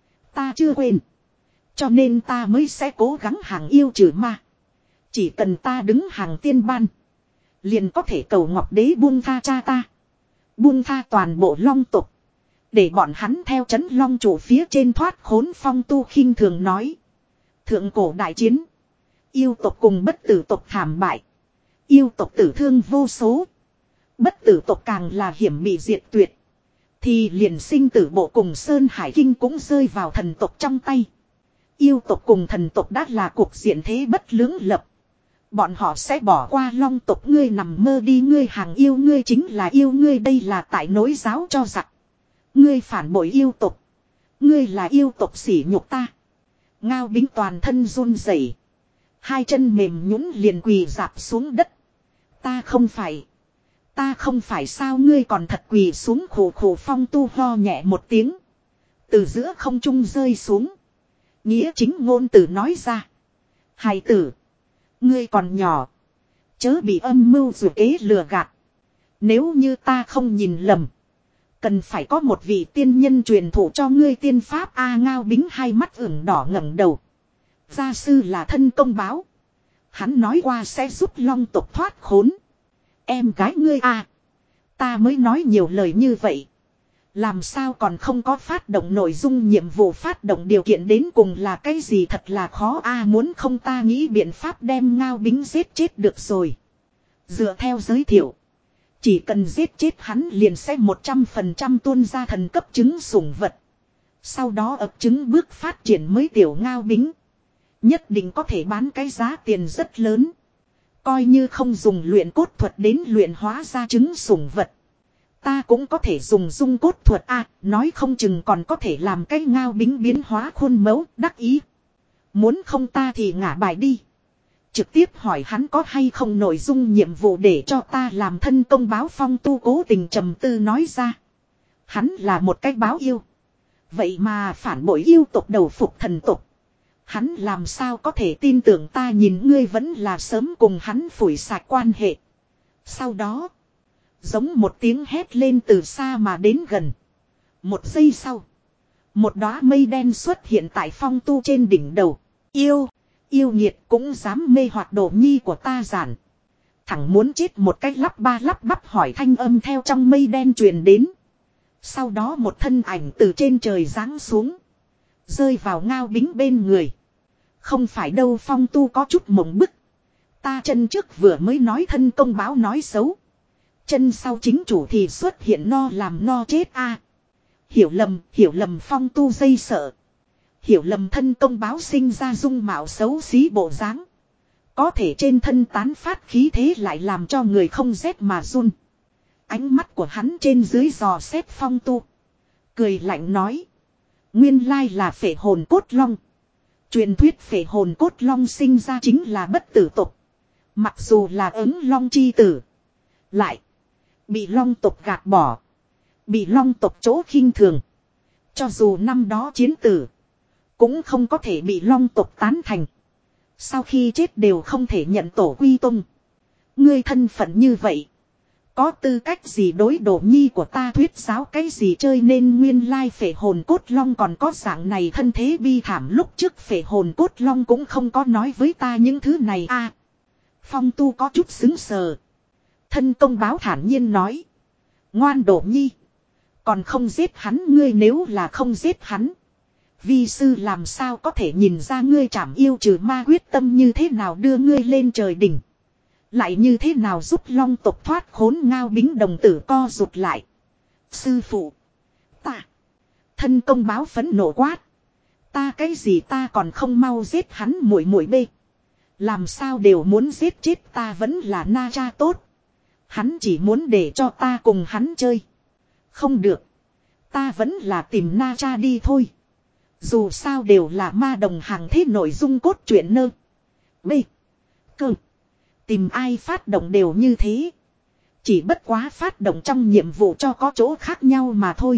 Ta chưa quên. Cho nên ta mới sẽ cố gắng hàng yêu trừ ma. Chỉ cần ta đứng hàng tiên ban. Liền có thể cầu Ngọc Đế buông tha cha ta. Buông tha toàn bộ long tộc. Để bọn hắn theo trấn Long trụ phía trên thoát khốn. Phong Tu khinh thường nói. Thượng cổ đại chiến. Yêu tộc cùng bất tử tộc thảm bại. Yêu tộc tử thương vô số. Bất tử tộc càng là hiểm bị diệt tuyệt. Thì liền sinh tử bộ cùng Sơn Hải Kinh cũng rơi vào thần tộc trong tay. Yêu tộc cùng thần tộc đã là cuộc diện thế bất lưỡng lập. Bọn họ sẽ bỏ qua long tộc. Ngươi nằm mơ đi. Ngươi hàng yêu. Ngươi chính là yêu. Ngươi đây là tại nối giáo cho giặc. Ngươi phản bội yêu tộc. Ngươi là yêu tộc sỉ nhục ta. Ngao Bính toàn thân run rẩy. Hai chân mềm nhũn liền quỳ dạp xuống đất. Ta không phải. Ta không phải sao? Ngươi còn thật quỳ xuống? Khổ khổ. Phong Tu ho nhẹ một tiếng. Từ giữa không trung rơi xuống. Nghĩa chính ngôn từ nói ra. Hài tử. Ngươi còn nhỏ. Chớ bị âm mưu dù kế lừa gạt. Nếu như ta không nhìn lầm. Cần phải có một vị tiên nhân truyền thụ cho ngươi tiên pháp. A Ngao Bính hai mắt ửng đỏ ngẩng đầu. Gia sư là thân công báo. Hắn nói qua sẽ giúp long tộc thoát khốn. Em gái ngươi à. Ta mới nói nhiều lời như vậy. Làm sao còn không có phát động nội dung nhiệm vụ? Phát động điều kiện đến cùng là cái gì? Thật là khó a. À, muốn không ta nghĩ biện pháp đem Ngao Bính giết chết được rồi. Dựa theo giới thiệu. Chỉ cần giết chết hắn liền sẽ một trăm phần trăm tuôn ra thần cấp trứng sủng vật. Sau đó ấp trứng bước phát triển mới tiểu Ngao Bính. Nhất định có thể bán cái giá tiền rất lớn. Coi như không dùng luyện cốt thuật đến luyện hóa ra trứng sủng vật. Ta cũng có thể dùng dung cốt thuật a. À, nói không chừng còn có thể làm cái Ngao Bính biến hóa khuôn mẫu đắc ý. Muốn không ta thì ngả bài đi. Trực tiếp hỏi hắn có hay không nội dung nhiệm vụ để cho ta làm thân công báo. Phong Tu cố tình trầm tư nói ra. Hắn là một cái báo yêu. Vậy mà phản bội yêu tộc đầu phục thần tộc. Hắn làm sao có thể tin tưởng ta? Nhìn ngươi vẫn là sớm cùng hắn phủi sạch quan hệ. Sau đó. Giống một tiếng hét lên từ xa mà đến gần. Một giây sau. Một đóa mây đen xuất hiện tại Phong Tu trên đỉnh đầu. Yêu. Yêu nghiệt cũng dám mê hoặc đồ nhi của ta giản. Thẳng muốn chết một cách lắp ba lắp bắp hỏi thanh âm theo trong mây đen truyền đến. Sau đó một thân ảnh từ trên trời giáng xuống. Rơi vào Ngao Bính bên người. Không phải đâu. Phong Tu có chút mộng bức. Ta chân trước vừa mới nói thân công báo nói xấu. Chân sau chính chủ thì xuất hiện no làm no chết a. À, hiểu lầm, hiểu lầm. Phong Tu dây sợ. Hiểu lầm thân công báo sinh ra dung mạo xấu xí bộ dáng. Có thể trên thân tán phát khí thế lại làm cho người không rét mà run. Ánh mắt của hắn trên dưới dò xét Phong Tu. Cười lạnh nói. Nguyên lai là phệ hồn cốt long. Truyền thuyết phệ hồn cốt long sinh ra chính là bất tử tộc. Mặc dù là ứng long chi tử. Lại. Bị long tộc gạt bỏ. Bị long tộc chỗ khinh thường. Cho dù năm đó chiến tử. Cũng không có thể bị long tộc tán thành. Sau khi chết đều không thể nhận tổ quy tông. Ngươi thân phận như vậy. Có tư cách gì đối đổ nhi của ta thuyết giáo cái gì chơi nên nguyên lai phệ hồn cốt long còn có dạng này thân thế bi thảm lúc trước phệ hồn cốt long cũng không có nói với ta những thứ này a. Phong Tu có chút xứng sờ. Thân công báo thản nhiên nói. Ngoan đổ nhi. Còn không giết hắn ngươi nếu là không giết hắn. Vi sư làm sao có thể nhìn ra ngươi trảm yêu trừ ma quyết tâm như thế nào đưa ngươi lên trời đỉnh. Lại như thế nào giúp long tộc thoát khốn Ngao Bính đồng tử co rụt lại. Sư phụ. Ta. Thân công báo phẫn nộ quát. Ta cái gì ta còn không mau giết hắn muội muội bê. Làm sao đều muốn giết chết ta vẫn là na cha tốt. Hắn chỉ muốn để cho ta cùng hắn chơi. Không được. Ta vẫn là tìm na cha đi thôi. Dù sao đều là ma đồng hàng thế nội dung cốt truyện nơ. B. Cơ. Tìm ai phát động đều như thế. Chỉ bất quá phát động trong nhiệm vụ cho có chỗ khác nhau mà thôi.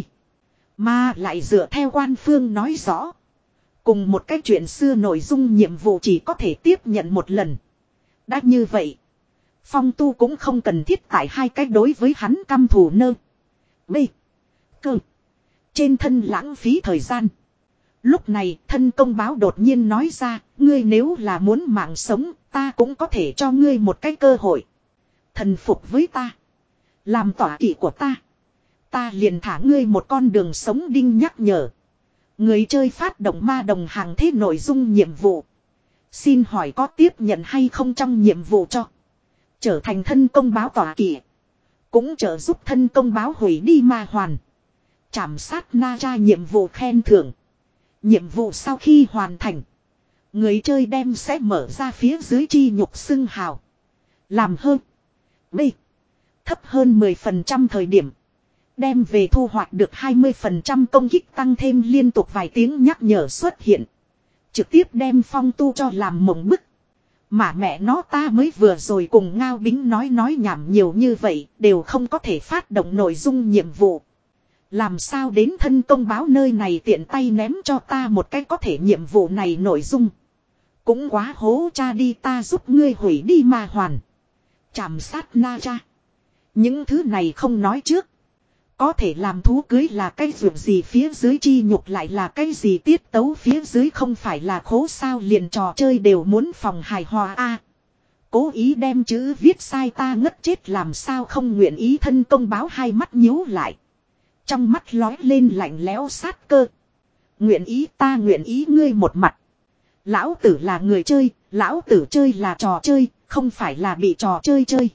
Mà lại dựa theo quan phương nói rõ. Cùng một cái chuyện xưa nội dung nhiệm vụ chỉ có thể tiếp nhận một lần. Đã như vậy. Phong Tu cũng không cần thiết tại hai cách đối với hắn căm thù nơ. B. Cơ. Trên thân lãng phí thời gian. Lúc này thân công báo đột nhiên nói ra. Ngươi nếu là muốn mạng sống. Ta cũng có thể cho ngươi một cái cơ hội. Thần phục với ta. Làm tỏa kỵ của ta. Ta liền thả ngươi một con đường sống đinh nhắc nhở. Người chơi phát động ma đồng hàng thế nội dung nhiệm vụ. Xin hỏi có tiếp nhận hay không trong nhiệm vụ cho. Trở thành thân công báo tỏa kỵ. Cũng trợ giúp thân công báo hủy đi ma hoàn. Trảm sát na tra nhiệm vụ khen thưởng. Nhiệm vụ sau khi hoàn thành. Người chơi đem sẽ mở ra phía dưới chi nhục xưng hào. Làm hơn. B. Thấp hơn mười phần trăm thời điểm. Đem về thu hoạch được hai mươi phần trăm công kích tăng thêm liên tục vài tiếng nhắc nhở xuất hiện. Trực tiếp đem Phong Tu cho làm mộng bức. Mà mẹ nó ta mới vừa rồi cùng Ngao Bính nói nói nhảm nhiều như vậy. Đều không có thể phát động nội dung nhiệm vụ. Làm sao đến thân công báo nơi này tiện tay ném cho ta một cái có thể nhiệm vụ này nội dung. Cũng quá hố cha đi ta giúp ngươi hủy đi ma hoàn. Chảm sát na cha. Những thứ này không nói trước. Có thể làm thú cưới là cái việc gì phía dưới chi nhục lại là cái gì tiết tấu phía dưới không phải là khố sao liền trò chơi đều muốn phòng hài hòa a. Cố ý đem chữ viết sai ta ngất chết làm sao không nguyện ý thân công báo hai mắt nhíu lại. Trong mắt lói lên lạnh lẽo sát cơ. Nguyện ý ta nguyện ý ngươi một mặt. Lão tử là người chơi, lão tử chơi là trò chơi, không phải là bị trò chơi chơi.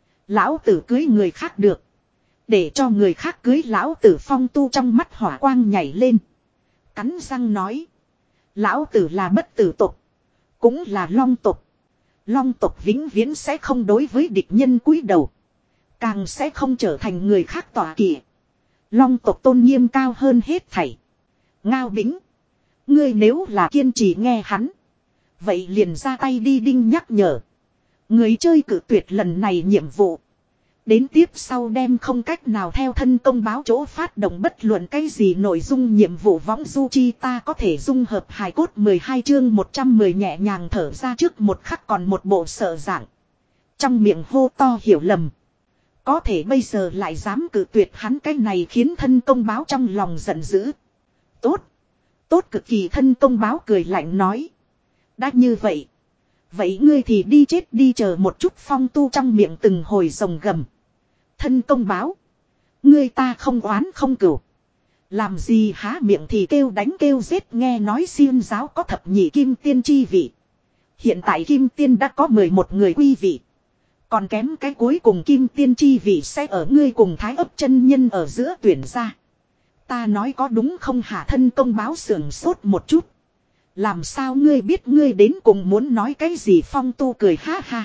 Lão tử cưới người khác được. Để cho người khác cưới lão tử Phong Tu trong mắt hỏa quang nhảy lên. Cắn răng nói. Lão tử là bất tử tộc. Cũng là long tộc. Long tộc vĩnh viễn sẽ không đối với địch nhân cúi đầu. Càng sẽ không trở thành người khác tỏa kỵ. Long tộc tôn nghiêm cao hơn hết thảy. Ngao Bính. Ngươi nếu là kiên trì nghe hắn. Vậy liền ra tay đi đinh nhắc nhở. Người chơi cử tuyệt lần này nhiệm vụ. Đến tiếp sau đem không cách nào theo thân công báo chỗ phát động bất luận cái gì nội dung nhiệm vụ võng du chi ta có thể dung hợp hài cốt mười hai chương một trăm mười nhẹ nhàng thở ra trước một khắc còn một bộ sợ dạng. Trong miệng hô to hiểu lầm. Có thể bây giờ lại dám cử tuyệt hắn cái này khiến thân công báo trong lòng giận dữ. Tốt. Tốt cực kỳ thân công báo cười lạnh nói. Đã như vậy. Vậy ngươi thì đi chết đi chờ một chút Phong Tu trong miệng từng hồi rồng gầm. Thân công báo. Ngươi ta không oán không cửu. Làm gì há miệng thì kêu đánh kêu giết nghe nói xiên giáo có thập nhị kim tiên chi vị. Hiện tại kim tiên đã có mười một người quy vị. Còn kém cái cuối cùng kim tiên chi vị sẽ ở ngươi cùng thái ấp chân nhân ở giữa tuyển ra. Ta nói có đúng không hả thân công báo sưởng sốt một chút. Làm sao ngươi biết ngươi đến cùng muốn nói cái gì Phong Tu cười ha ha.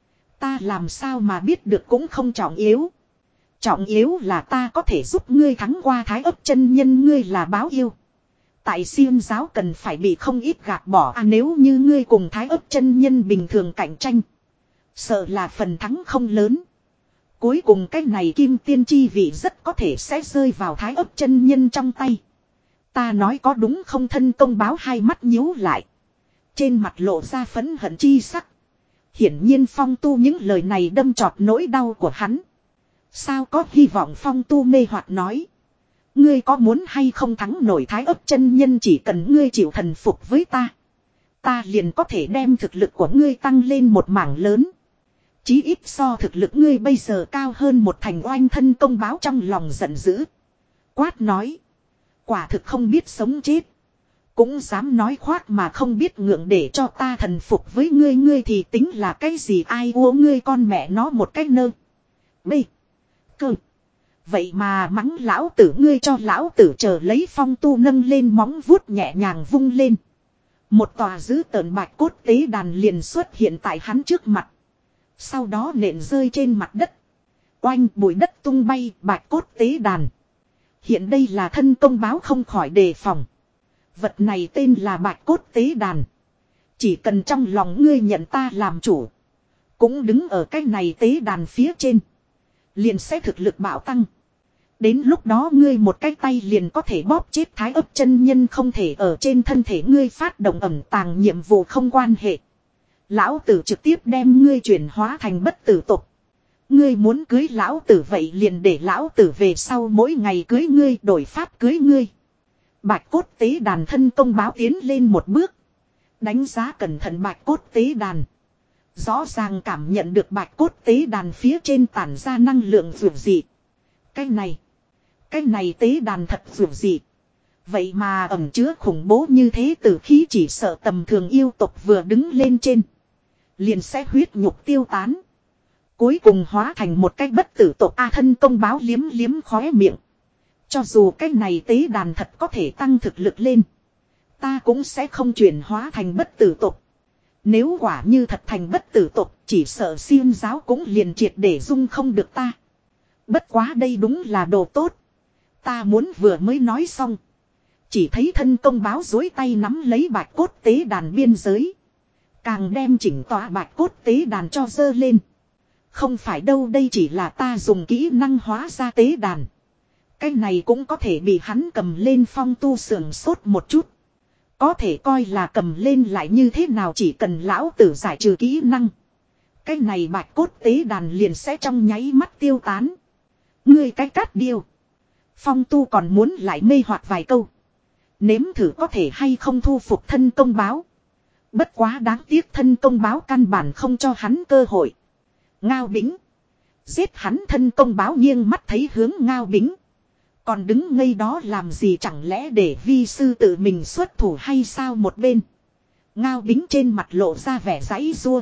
Ta làm sao mà biết được cũng không trọng yếu. Trọng yếu là ta có thể giúp ngươi thắng qua thái ấp chân nhân ngươi là báo yêu. Tại xiêm giáo cần phải bị không ít gạt bỏ à nếu như ngươi cùng thái ấp chân nhân bình thường cạnh tranh. Sợ là phần thắng không lớn. Cuối cùng cái này kim tiên chi vị rất có thể sẽ rơi vào thái ấp chân nhân trong tay. Ta nói có đúng không thân công báo hai mắt nhíu lại. Trên mặt lộ ra phẫn hận chi sắc. Hiển nhiên Phong Tu những lời này đâm trọt nỗi đau của hắn. Sao có hy vọng Phong Tu mê hoặc nói. Ngươi có muốn hay không thắng nổi Thái Ấp chân nhân, chỉ cần ngươi chịu thần phục với ta. Ta liền có thể đem thực lực của ngươi tăng lên một mảng lớn. Chí ít so thực lực ngươi bây giờ cao hơn một thành. Oanh thân công báo trong lòng giận dữ. Quát nói. Quả thực không biết sống chết. Cũng dám nói khoác mà không biết ngượng để cho ta thần phục với ngươi. Ngươi thì tính là cái gì, ai ua ngươi con mẹ nó một cái nơ. Bê. Cơ. Vậy mà mắng lão tử, ngươi cho lão tử chờ lấy. Phong Tu nâng lên móng vuốt nhẹ nhàng vung lên. Một tòa dữ tợn bạch cốt tế đàn liền xuất hiện tại hắn trước mặt. Sau đó nện rơi trên mặt đất. Oanh, bụi đất tung bay, bạch cốt tế đàn. Hiện đây là thân công báo không khỏi đề phòng. Vật này tên là bạch cốt tế đàn. Chỉ cần trong lòng ngươi nhận ta làm chủ. Cũng đứng ở cái này tế đàn phía trên. Liền sẽ thực lực bạo tăng. Đến lúc đó ngươi một cái tay liền có thể bóp chết Thái Ấp chân nhân, không thể ở trên thân thể ngươi phát động ẩn tàng nhiệm vụ không quan hệ. Lão tử trực tiếp đem ngươi chuyển hóa thành bất tử tục. Ngươi muốn cưới lão tử vậy liền để lão tử về sau mỗi ngày cưới ngươi, đổi pháp cưới ngươi. Bạch cốt tế đàn thân công báo tiến lên một bước. Đánh giá cẩn thận bạch cốt tế đàn. Rõ ràng cảm nhận được bạch cốt tế đàn phía trên tản ra năng lượng dữ dị. Cái này. Cái này tế đàn thật dữ dị. Vậy mà ẩn chứa khủng bố như thế, tử khí chỉ sợ tầm thường yêu tộc vừa đứng lên trên. Liền sẽ huyết nhục tiêu tán. Cuối cùng hóa thành một cái bất tử tộc. A thân công báo liếm liếm khóe miệng. Cho dù cái này tế đàn thật có thể tăng thực lực lên. Ta cũng sẽ không chuyển hóa thành bất tử tộc. Nếu quả như thật thành bất tử tộc, chỉ sợ xiêm giáo cũng liền triệt để dung không được ta. Bất quá đây đúng là đồ tốt. Ta muốn vừa mới nói xong. Chỉ thấy thân công báo dối tay nắm lấy bạch cốt tế đàn biên giới. Càng đem chỉnh tọa bạch cốt tế đàn cho dơ lên. Không phải đâu, đây chỉ là ta dùng kỹ năng hóa ra tế đàn. Cái này cũng có thể bị hắn cầm lên. Phong Tu sườn sốt một chút. Có thể coi là cầm lên lại như thế nào, chỉ cần lão tử giải trừ kỹ năng. Cái này bạch cốt tế đàn liền sẽ trong nháy mắt tiêu tán. Ngươi cái cát điêu. Phong Tu còn muốn lại mê hoặc vài câu. Nếm thử có thể hay không thu phục thân công báo. Bất quá đáng tiếc thân công báo căn bản không cho hắn cơ hội. Ngao Bính. Giết hắn. Thân công báo nghiêng mắt thấy hướng Ngao Bính. Còn đứng ngây đó làm gì, chẳng lẽ để vi sư tự mình xuất thủ hay sao? Một bên Ngao Bính trên mặt lộ ra vẻ giãy giụa.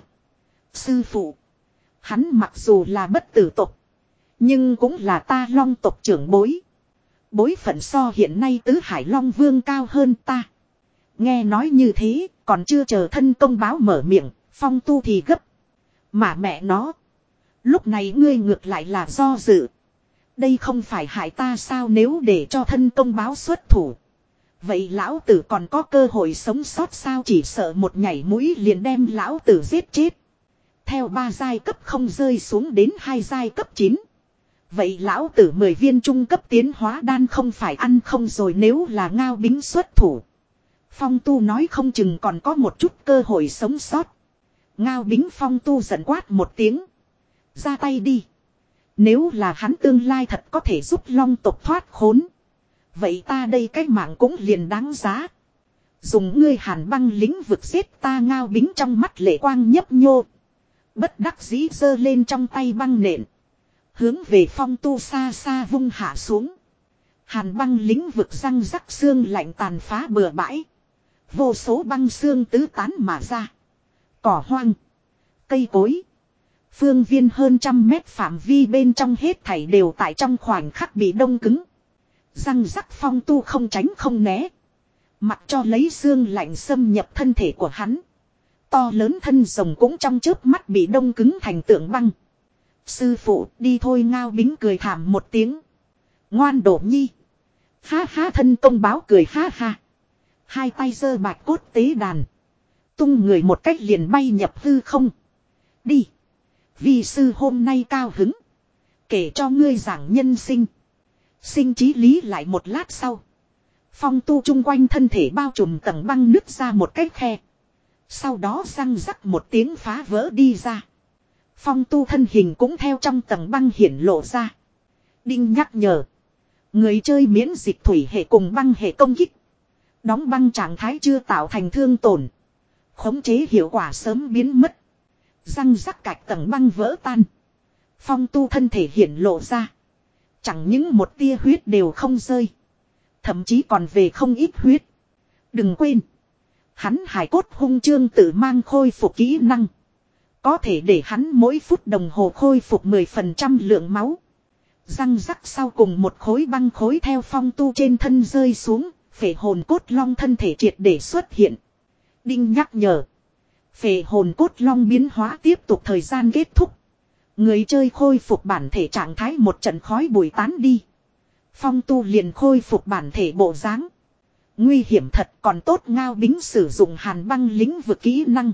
Sư phụ. Hắn mặc dù là bất tử tộc, nhưng cũng là ta Long tộc trưởng bối. Bối phận so hiện nay tứ hải Long Vương cao hơn ta. Nghe nói như thế, còn chưa chờ thân công báo mở miệng, Phong Tu thì gấp. Mà mẹ nó. Lúc này ngươi ngược lại là do dự. Đây không phải hại ta sao? Nếu để cho thân công báo xuất thủ, vậy lão tử còn có cơ hội sống sót sao? Chỉ sợ một nhảy mũi liền đem lão tử giết chết. Theo ba giai cấp không rơi xuống đến hai giai cấp chín. Vậy lão tử mười viên trung cấp tiến hóa đan không phải ăn không rồi. Nếu là Ngao Bính xuất thủ, Phong Tu nói không chừng còn có một chút cơ hội sống sót. Ngao Bính. Phong Tu giận quát một tiếng. Ra tay đi. Nếu là hắn tương lai thật có thể giúp Long tộc thoát khốn, vậy ta đây cái mạng cũng liền đáng giá. Dùng ngươi Hàn Băng lĩnh vực giết ta. Ngao Bính trong mắt lệ quang nhấp nhô. Bất đắc dĩ giơ lên trong tay băng nện. Hướng về Phong Tu xa xa vung hạ xuống. Hàn Băng lĩnh vực răng rắc xương lạnh tàn phá bừa bãi. Vô số băng xương tứ tán mà ra. Cỏ hoang. Cây cối. Phương viên hơn trăm mét phạm vi bên trong hết thảy đều tại trong khoảnh khắc bị đông cứng. Răng rắc. Phong Tu không tránh không né. Mặc cho lấy xương lạnh xâm nhập thân thể của hắn. To lớn thân rồng cũng trong chớp mắt bị đông cứng thành tượng băng. Sư phụ đi thôi. Ngao Bính cười thảm một tiếng. Ngoan Đổ Nhi. Ha ha. Thân công báo cười ha ha. Hai tay giơ bạch cốt tế đàn. Tung người một cách liền bay nhập hư không. Đi. Vi sư hôm nay cao hứng. Kể cho ngươi giảng nhân sinh. Sinh chí lý. Lại một lát sau, Phong Tu chung quanh thân thể bao trùm tầng băng nứt ra một cái khe. Sau đó răng rắc một tiếng phá vỡ đi ra. Phong Tu thân hình cũng theo trong tầng băng hiển lộ ra. Đinh nhắc nhở. Người chơi miễn dịch thủy hệ cùng băng hệ công kích. Đóng băng trạng thái chưa tạo thành thương tổn. Khống chế hiệu quả sớm biến mất. Răng rắc cạch tầng băng vỡ tan. Phong Tu thân thể hiển lộ ra. Chẳng những một tia huyết đều không rơi. Thậm chí còn về không ít huyết. Đừng quên. Hắn hải cốt hung chương tự mang khôi phục kỹ năng. Có thể để hắn mỗi phút đồng hồ khôi phục mười phần trăm lượng máu. Răng rắc sau cùng một khối băng khối theo Phong Tu trên thân rơi xuống. Phệ hồn cốt long thân thể triệt để xuất hiện. Đinh nhắc nhở. Phệ hồn cốt long biến hóa tiếp tục thời gian kết thúc. Người chơi khôi phục bản thể trạng thái một trận khói bụi tán đi. Phong Tu liền khôi phục bản thể bộ dáng. Nguy hiểm thật, còn tốt Ngao Bính sử dụng hàn băng lĩnh vực kỹ năng.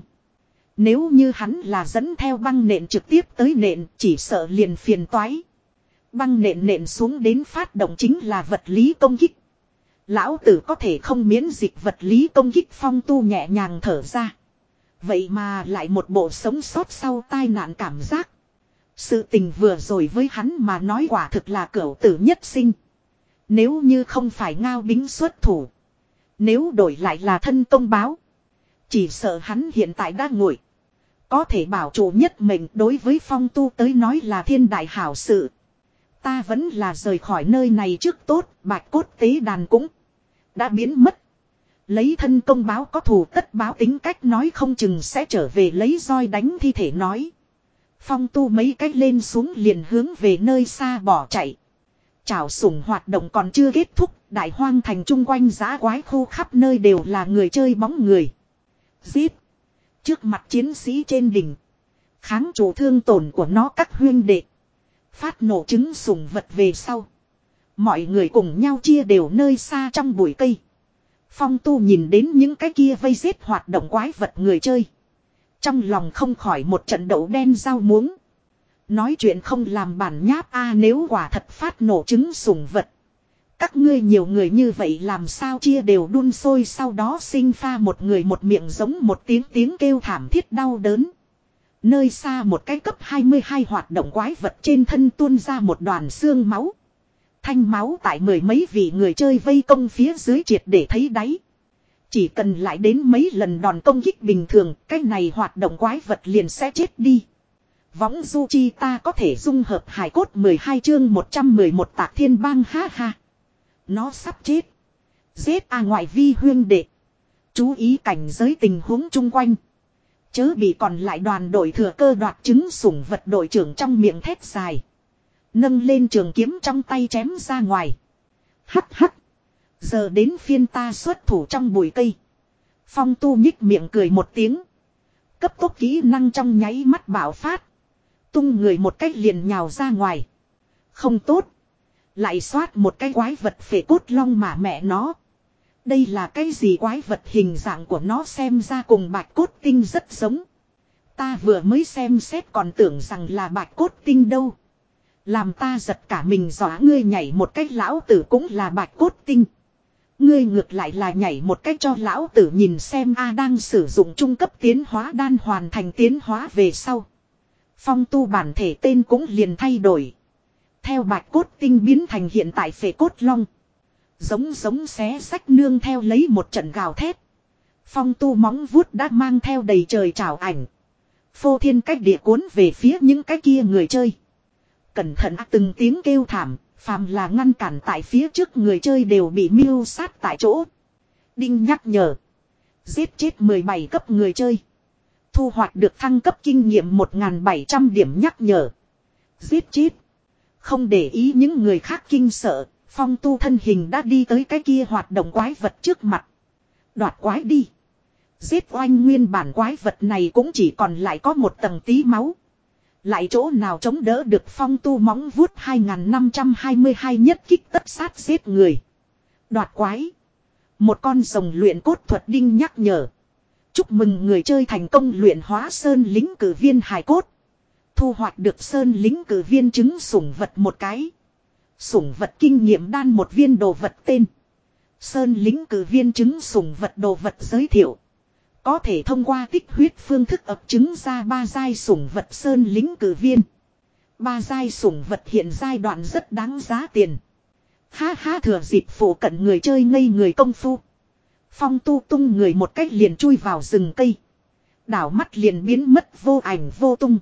Nếu như hắn là dẫn theo băng nện trực tiếp tới nện, chỉ sợ liền phiền toái. Băng nện nện xuống đến phát động chính là vật lý công kích. Lão tử có thể không miễn dịch vật lý công kích. Phong Tu nhẹ nhàng thở ra. Vậy mà lại một bộ sống sót sau tai nạn cảm giác. Sự tình vừa rồi với hắn mà nói quả thực là cửu tử nhất sinh. Nếu như không phải Ngao Bính xuất thủ. Nếu đổi lại là thân công báo. Chỉ sợ hắn hiện tại đã nguội. Có thể bảo chủ nhất mệnh đối với Phong Tu tới nói là thiên đại hảo sự. Ta vẫn là rời khỏi nơi này trước tốt. Bạch cốt tế đàn cũng đã biến mất. Lấy thân công báo có thù tất báo tính cách nói không chừng sẽ trở về lấy roi đánh thi thể nói. Phong Tu mấy cách lên xuống liền hướng về nơi xa bỏ chạy. Chảo sủng hoạt động còn chưa kết thúc. Đại hoang thành chung quanh giã quái khu khắp nơi đều là người chơi bóng người. Giết. Trước mặt chiến sĩ trên đỉnh. Kháng chủ thương tổn của nó các huyên đệ. Phát nổ trứng sủng vật về sau. Mọi người cùng nhau chia đều nơi xa trong bụi cây. Phong Tu nhìn đến những cái kia vây giết hoạt động quái vật người chơi. Trong lòng không khỏi một trận đậu đen rau muống. Nói chuyện không làm bản nháp a nếu quả thật phát nổ trứng sủng vật. Các ngươi nhiều người như vậy làm sao chia đều đun sôi sau đó sinh pha một người một miệng giống một tiếng tiếng kêu thảm thiết đau đớn. Nơi xa một cái cấp hai mươi hai hoạt động quái vật trên thân tuôn ra một đoàn xương máu. Thanh máu tại mười mấy vị người chơi vây công phía dưới triệt để thấy đáy. Chỉ cần lại đến mấy lần đòn công kích bình thường, cái này hoạt động quái vật liền sẽ chết đi. Võng du chi ta có thể dung hợp hài cốt mười hai chương một trăm mười một tạc thiên bang ha ha. Nó sắp chết. Giết a ngoại vi huyên đệ. Chú ý cảnh giới tình huống chung quanh. Chớ bị còn lại đoàn đội thừa cơ đoạt trứng sủng vật đội trưởng trong miệng thét dài. Nâng lên trường kiếm trong tay chém ra ngoài. Hắc hắc. Giờ đến phiên ta xuất thủ trong bụi cây. Phong Tu nhích miệng cười một tiếng. Cấp tốc kỹ năng trong nháy mắt bạo phát. Tung người một cách liền nhào ra ngoài. Không tốt. Lại xoát một cái quái vật phệ cốt long mà mẹ nó. Đây là cái gì quái vật hình dạng của nó xem ra cùng bạch cốt tinh rất giống. Ta vừa mới xem xét còn tưởng rằng là bạch cốt tinh đâu. Làm ta giật cả mình dọa ngươi nhảy một cách lão tử cũng là bạch cốt tinh. Ngươi ngược lại là nhảy một cách cho lão tử nhìn xem a đang sử dụng trung cấp tiến hóa đan hoàn thành tiến hóa về sau. Phong Tu bản thể tên cũng liền thay đổi. Theo bạch cốt tinh biến thành hiện tại phệ cốt long. Giống giống xé sách nương theo lấy một trận gào thét. Phong Tu móng vuốt đã mang theo đầy trời trảo ảnh. Phô thiên cách địa cuốn về phía những cái kia người chơi. Cẩn thận từng tiếng kêu thảm, phàm là ngăn cản tại phía trước người chơi đều bị mưu sát tại chỗ. Đinh nhắc nhở. Giết chết mười bảy cấp người chơi. Thu hoạch được thăng cấp kinh nghiệm một nghìn bảy trăm điểm nhắc nhở. Giết chết. Không để ý những người khác kinh sợ, Phong Tu thân hình đã đi tới cái kia hoạt động quái vật trước mặt. Đoạt quái đi. Giết oanh nguyên bản quái vật này cũng chỉ còn lại có một tầng tí máu. Lại chỗ nào chống đỡ được Phong Tu móng vuốt hai nghìn năm trăm hai mươi hai nhất kích tất sát giết người. Đoạt quái. Một con rồng luyện cốt thuật đinh nhắc nhở. Chúc mừng người chơi thành công luyện hóa sơn lính cử viên hài cốt. Thu hoạch được sơn lính cử viên trứng sủng vật một cái. Sủng vật kinh nghiệm đan một viên đồ vật tên. Sơn lính cử viên trứng sủng vật đồ vật giới thiệu. Có thể thông qua tích huyết phương thức ấp trứng ra ba giai sủng vật sơn lính cử viên. Ba giai sủng vật hiện giai đoạn rất đáng giá tiền. Ha ha, thừa dịp phụ cận người chơi ngây người công phu. Phong Tu tung người một cách liền chui vào rừng cây. Đảo mắt liền biến mất vô ảnh vô tung.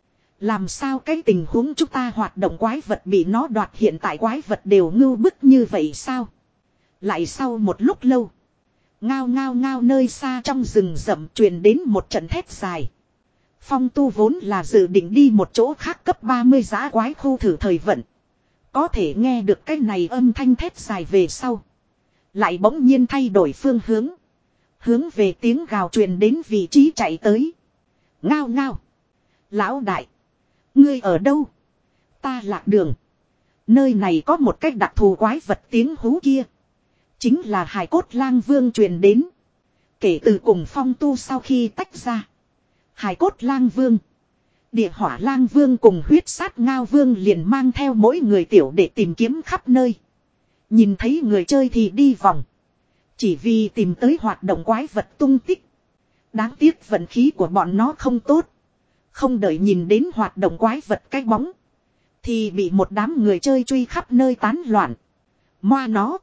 Làm sao cái tình huống chúng ta hoạt động quái vật bị nó đoạt, hiện tại quái vật đều ngưu bức như vậy sao? Lại sau một lúc lâu. Ngao ngao ngao, nơi xa trong rừng rậm truyền đến một trận thét dài. Phong Tu vốn là dự định đi một chỗ khác cấp ba mươi giã quái khu thử thời vận. Có thể nghe được cái này âm thanh thét dài về sau. Lại bỗng nhiên thay đổi phương hướng. Hướng về tiếng gào truyền đến vị trí chạy tới. Ngao ngao. Lão đại. Ngươi ở đâu? Ta lạc đường. Nơi này có một cách đặc thù quái vật, tiếng hú kia. Chính là Hải Cốt Lang Vương truyền đến. Kể từ cùng Phong Tu sau khi tách ra. Hải Cốt Lang Vương, Địa Hỏa Lang Vương cùng Huyết Sát Ngao Vương liền mang theo mỗi người tiểu để tìm kiếm khắp nơi. Nhìn thấy người chơi thì đi vòng. Chỉ vì tìm tới hoạt động quái vật tung tích. Đáng tiếc vận khí của bọn nó không tốt. Không đợi nhìn đến hoạt động quái vật cái bóng. Thì bị một đám người chơi truy khắp nơi tán loạn. Moa nó.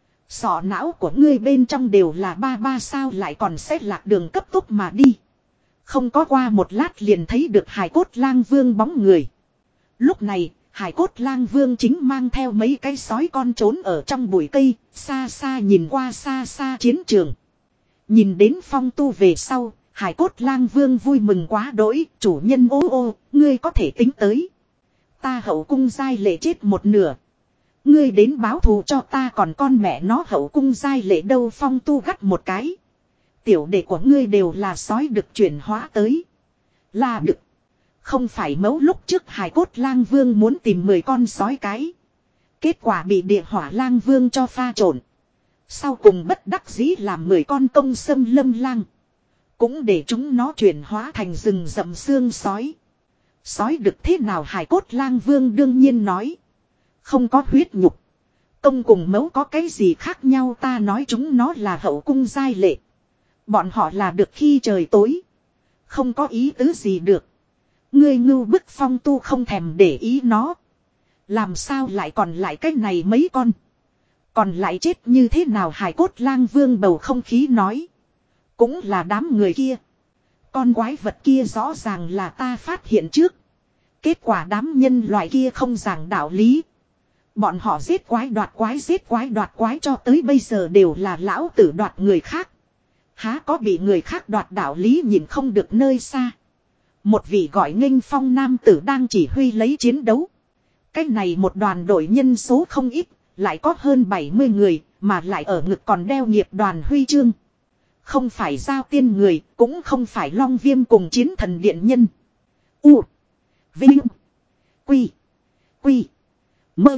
Sọ não của ngươi bên trong đều là ba ba sao lại còn xét lạc đường cấp tốc mà đi. Không có qua một lát liền thấy được Hải Cốt Lang Vương bóng người. Lúc này, Hải Cốt Lang Vương chính mang theo mấy cái sói con trốn ở trong bụi cây, xa xa nhìn qua xa xa chiến trường. Nhìn đến Phong Tu về sau, Hải Cốt Lang Vương vui mừng quá đỗi, chủ nhân ô ô, ngươi có thể tính tới. Ta hậu cung giai lệ chết một nửa. Ngươi đến báo thù cho ta, còn con mẹ nó hậu cung giai lệ đâu? Phong Tu gắt một cái. Tiểu đệ của ngươi đều là sói được chuyển hóa tới. Là được. Không phải mấu lúc trước Hải Cốt Lang Vương muốn tìm mười con sói cái. Kết quả bị Địa Hỏa Lang Vương cho pha trộn. Sau cùng bất đắc dĩ làm mười con công xâm lâm lang. Cũng để chúng nó chuyển hóa thành rừng rậm xương sói. Sói được thế nào? Hải Cốt Lang Vương đương nhiên nói. Không có huyết nhục. Công cùng mấu có cái gì khác nhau? Ta nói chúng nó là hậu cung giai lệ. Bọn họ là được khi trời tối. Không có ý tứ gì được. Ngươi ngưu bức. Phong Tu không thèm để ý nó. Làm sao lại còn lại cái này mấy con? Còn lại chết như thế nào? Hải Cốt Lang Vương bầu không khí nói. Cũng là đám người kia. Con quái vật kia rõ ràng là ta phát hiện trước. Kết quả đám nhân loại kia không giảng đạo lý. Bọn họ giết quái đoạt quái, giết quái đoạt quái, cho tới bây giờ đều là lão tử đoạt người khác. Há có bị người khác đoạt đạo lý? Nhìn không được nơi xa. Một vị gọi Nghênh Phong nam tử đang chỉ huy lấy chiến đấu. Cách này một đoàn đội nhân số không ít, lại có hơn bảy mươi người, mà lại ở ngực còn đeo nghiệp đoàn huy chương. Không phải Giao Tiên người, cũng không phải Long Viêm cùng Chiến Thần Điện nhân. U. Vinh. Quy. Quy. Mơ.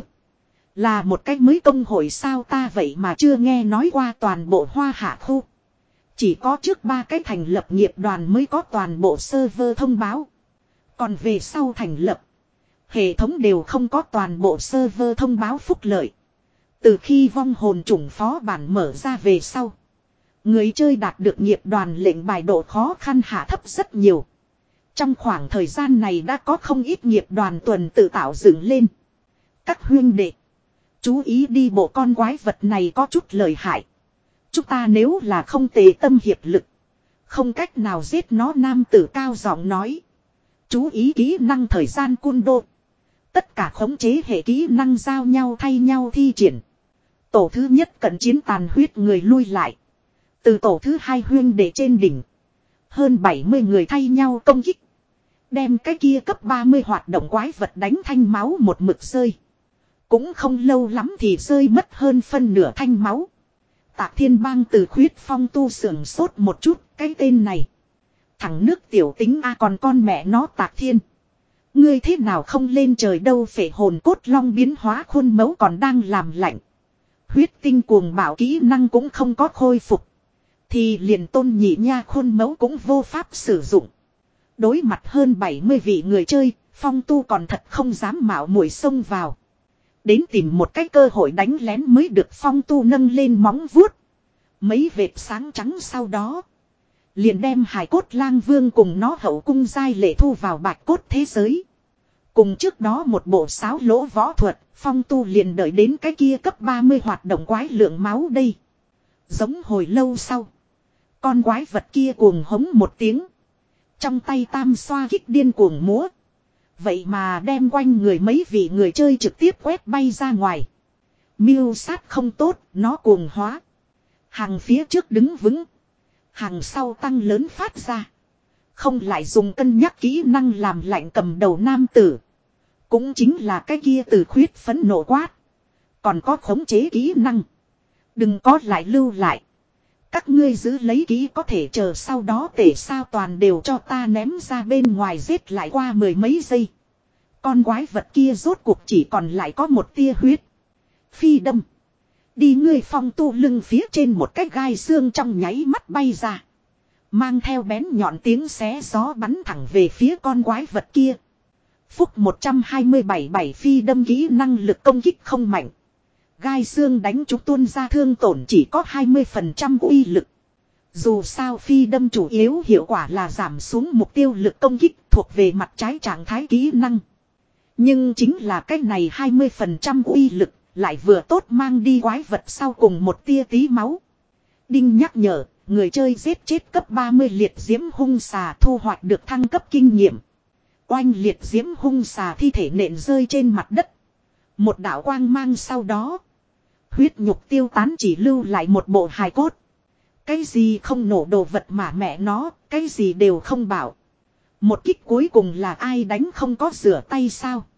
Là một cách mới công hội sao? Ta vậy mà chưa nghe nói qua. Toàn bộ Hoa Hạ khu chỉ có trước ba cái thành lập nghiệp đoàn mới có toàn bộ server thông báo. Còn về sau thành lập, hệ thống đều không có toàn bộ server thông báo phúc lợi. Từ khi vong hồn chủng phó bản mở ra về sau, người chơi đạt được nghiệp đoàn lệnh bài độ khó khăn hạ thấp rất nhiều. Trong khoảng thời gian này đã có không ít nghiệp đoàn tuần tự tạo dựng lên. Các huynh đệ, chú ý đi, bộ con quái vật này có chút lợi hại. Chúng ta nếu là không tề tâm hiệp lực, không cách nào giết nó. Nam tử cao giọng nói. Chú ý kỹ năng thời gian cun đô. Tất cả khống chế hệ kỹ năng giao nhau thay nhau thi triển. Tổ thứ nhất cận chiến tàn huyết người lui lại. Từ tổ thứ hai huyên để trên đỉnh. Hơn bảy mươi người thay nhau công kích. Đem cái kia cấp ba mươi hoạt động quái vật đánh thanh máu một mực rơi. Cũng không lâu lắm thì rơi mất hơn phân nửa thanh máu. Tạc Thiên Bang từ khuyết Phong Tu sưởng sốt một chút, cái tên này. Thằng nước tiểu tính a, còn con mẹ nó Tạc Thiên. Ngươi thế nào không lên trời đâu? Phệ hồn cốt long biến hóa khuôn mẫu còn đang làm lạnh. Huyết tinh cuồng bạo kỹ năng cũng không có khôi phục. Thì liền tôn nhị nha khuôn mẫu cũng vô pháp sử dụng. Đối mặt hơn bảy mươi vị người chơi, Phong Tu còn thật không dám mạo muội xông vào. Đến tìm một cái cơ hội đánh lén mới được. Phong Tu nâng lên móng vuốt. Mấy vệt sáng trắng sau đó liền đem Hải Cốt Lang Vương cùng nó hậu cung giai lệ thu vào bạch cốt thế giới. Cùng trước đó một bộ sáo lỗ võ thuật, Phong Tu liền đợi đến cái kia cấp ba mươi hoạt động quái lượng máu đây. Giống hồi lâu sau. Con quái vật kia cuồng hống một tiếng. Trong tay tam xoa kích điên cuồng múa. Vậy mà đem quanh người mấy vị người chơi trực tiếp quét bay ra ngoài. Miêu sát không tốt, nó cuồng hóa. Hàng phía trước đứng vững. Hàng sau tăng lớn phát ra. Không lại dùng cân nhắc kỹ năng làm lạnh cầm đầu nam tử. Cũng chính là cái kia từ khuyết phấn nộ quát. Còn có khống chế kỹ năng. Đừng có lại lưu lại. Các ngươi giữ lấy kỹ có thể chờ sau đó tể sao toàn đều cho ta ném ra bên ngoài giết lại qua mười mấy giây. Con quái vật kia rốt cuộc chỉ còn lại có một tia huyết. Phi đâm. Đi ngươi Phong Tu lưng phía trên một cái gai xương trong nháy mắt bay ra. Mang theo bén nhọn tiếng xé gió bắn thẳng về phía con quái vật kia. Phúc một trăm hai mươi bảy bảy phi đâm kỹ năng lực công kích không mạnh. Gai xương đánh chúng tuôn ra thương tổn chỉ có hai mươi phần trăm uy lực. Dù sao phi đâm chủ yếu hiệu quả là giảm xuống mục tiêu lực công kích thuộc về mặt trái trạng thái kỹ năng. Nhưng chính là cái này hai mươi phần trăm uy lực lại vừa tốt mang đi quái vật sau cùng một tia tí máu. Đinh nhắc nhở, người chơi giết chết cấp ba mươi liệt diễm hung xà thu hoạch được thăng cấp kinh nghiệm. Oanh liệt diễm hung xà thi thể nện rơi trên mặt đất. Một đạo quang mang sau đó. Huyết nhục tiêu tán chỉ lưu lại một bộ hài cốt. Cái gì không nổ đồ vật mà mẹ nó, cái gì đều không bảo. Một kích cuối cùng là ai đánh không có rửa tay sao?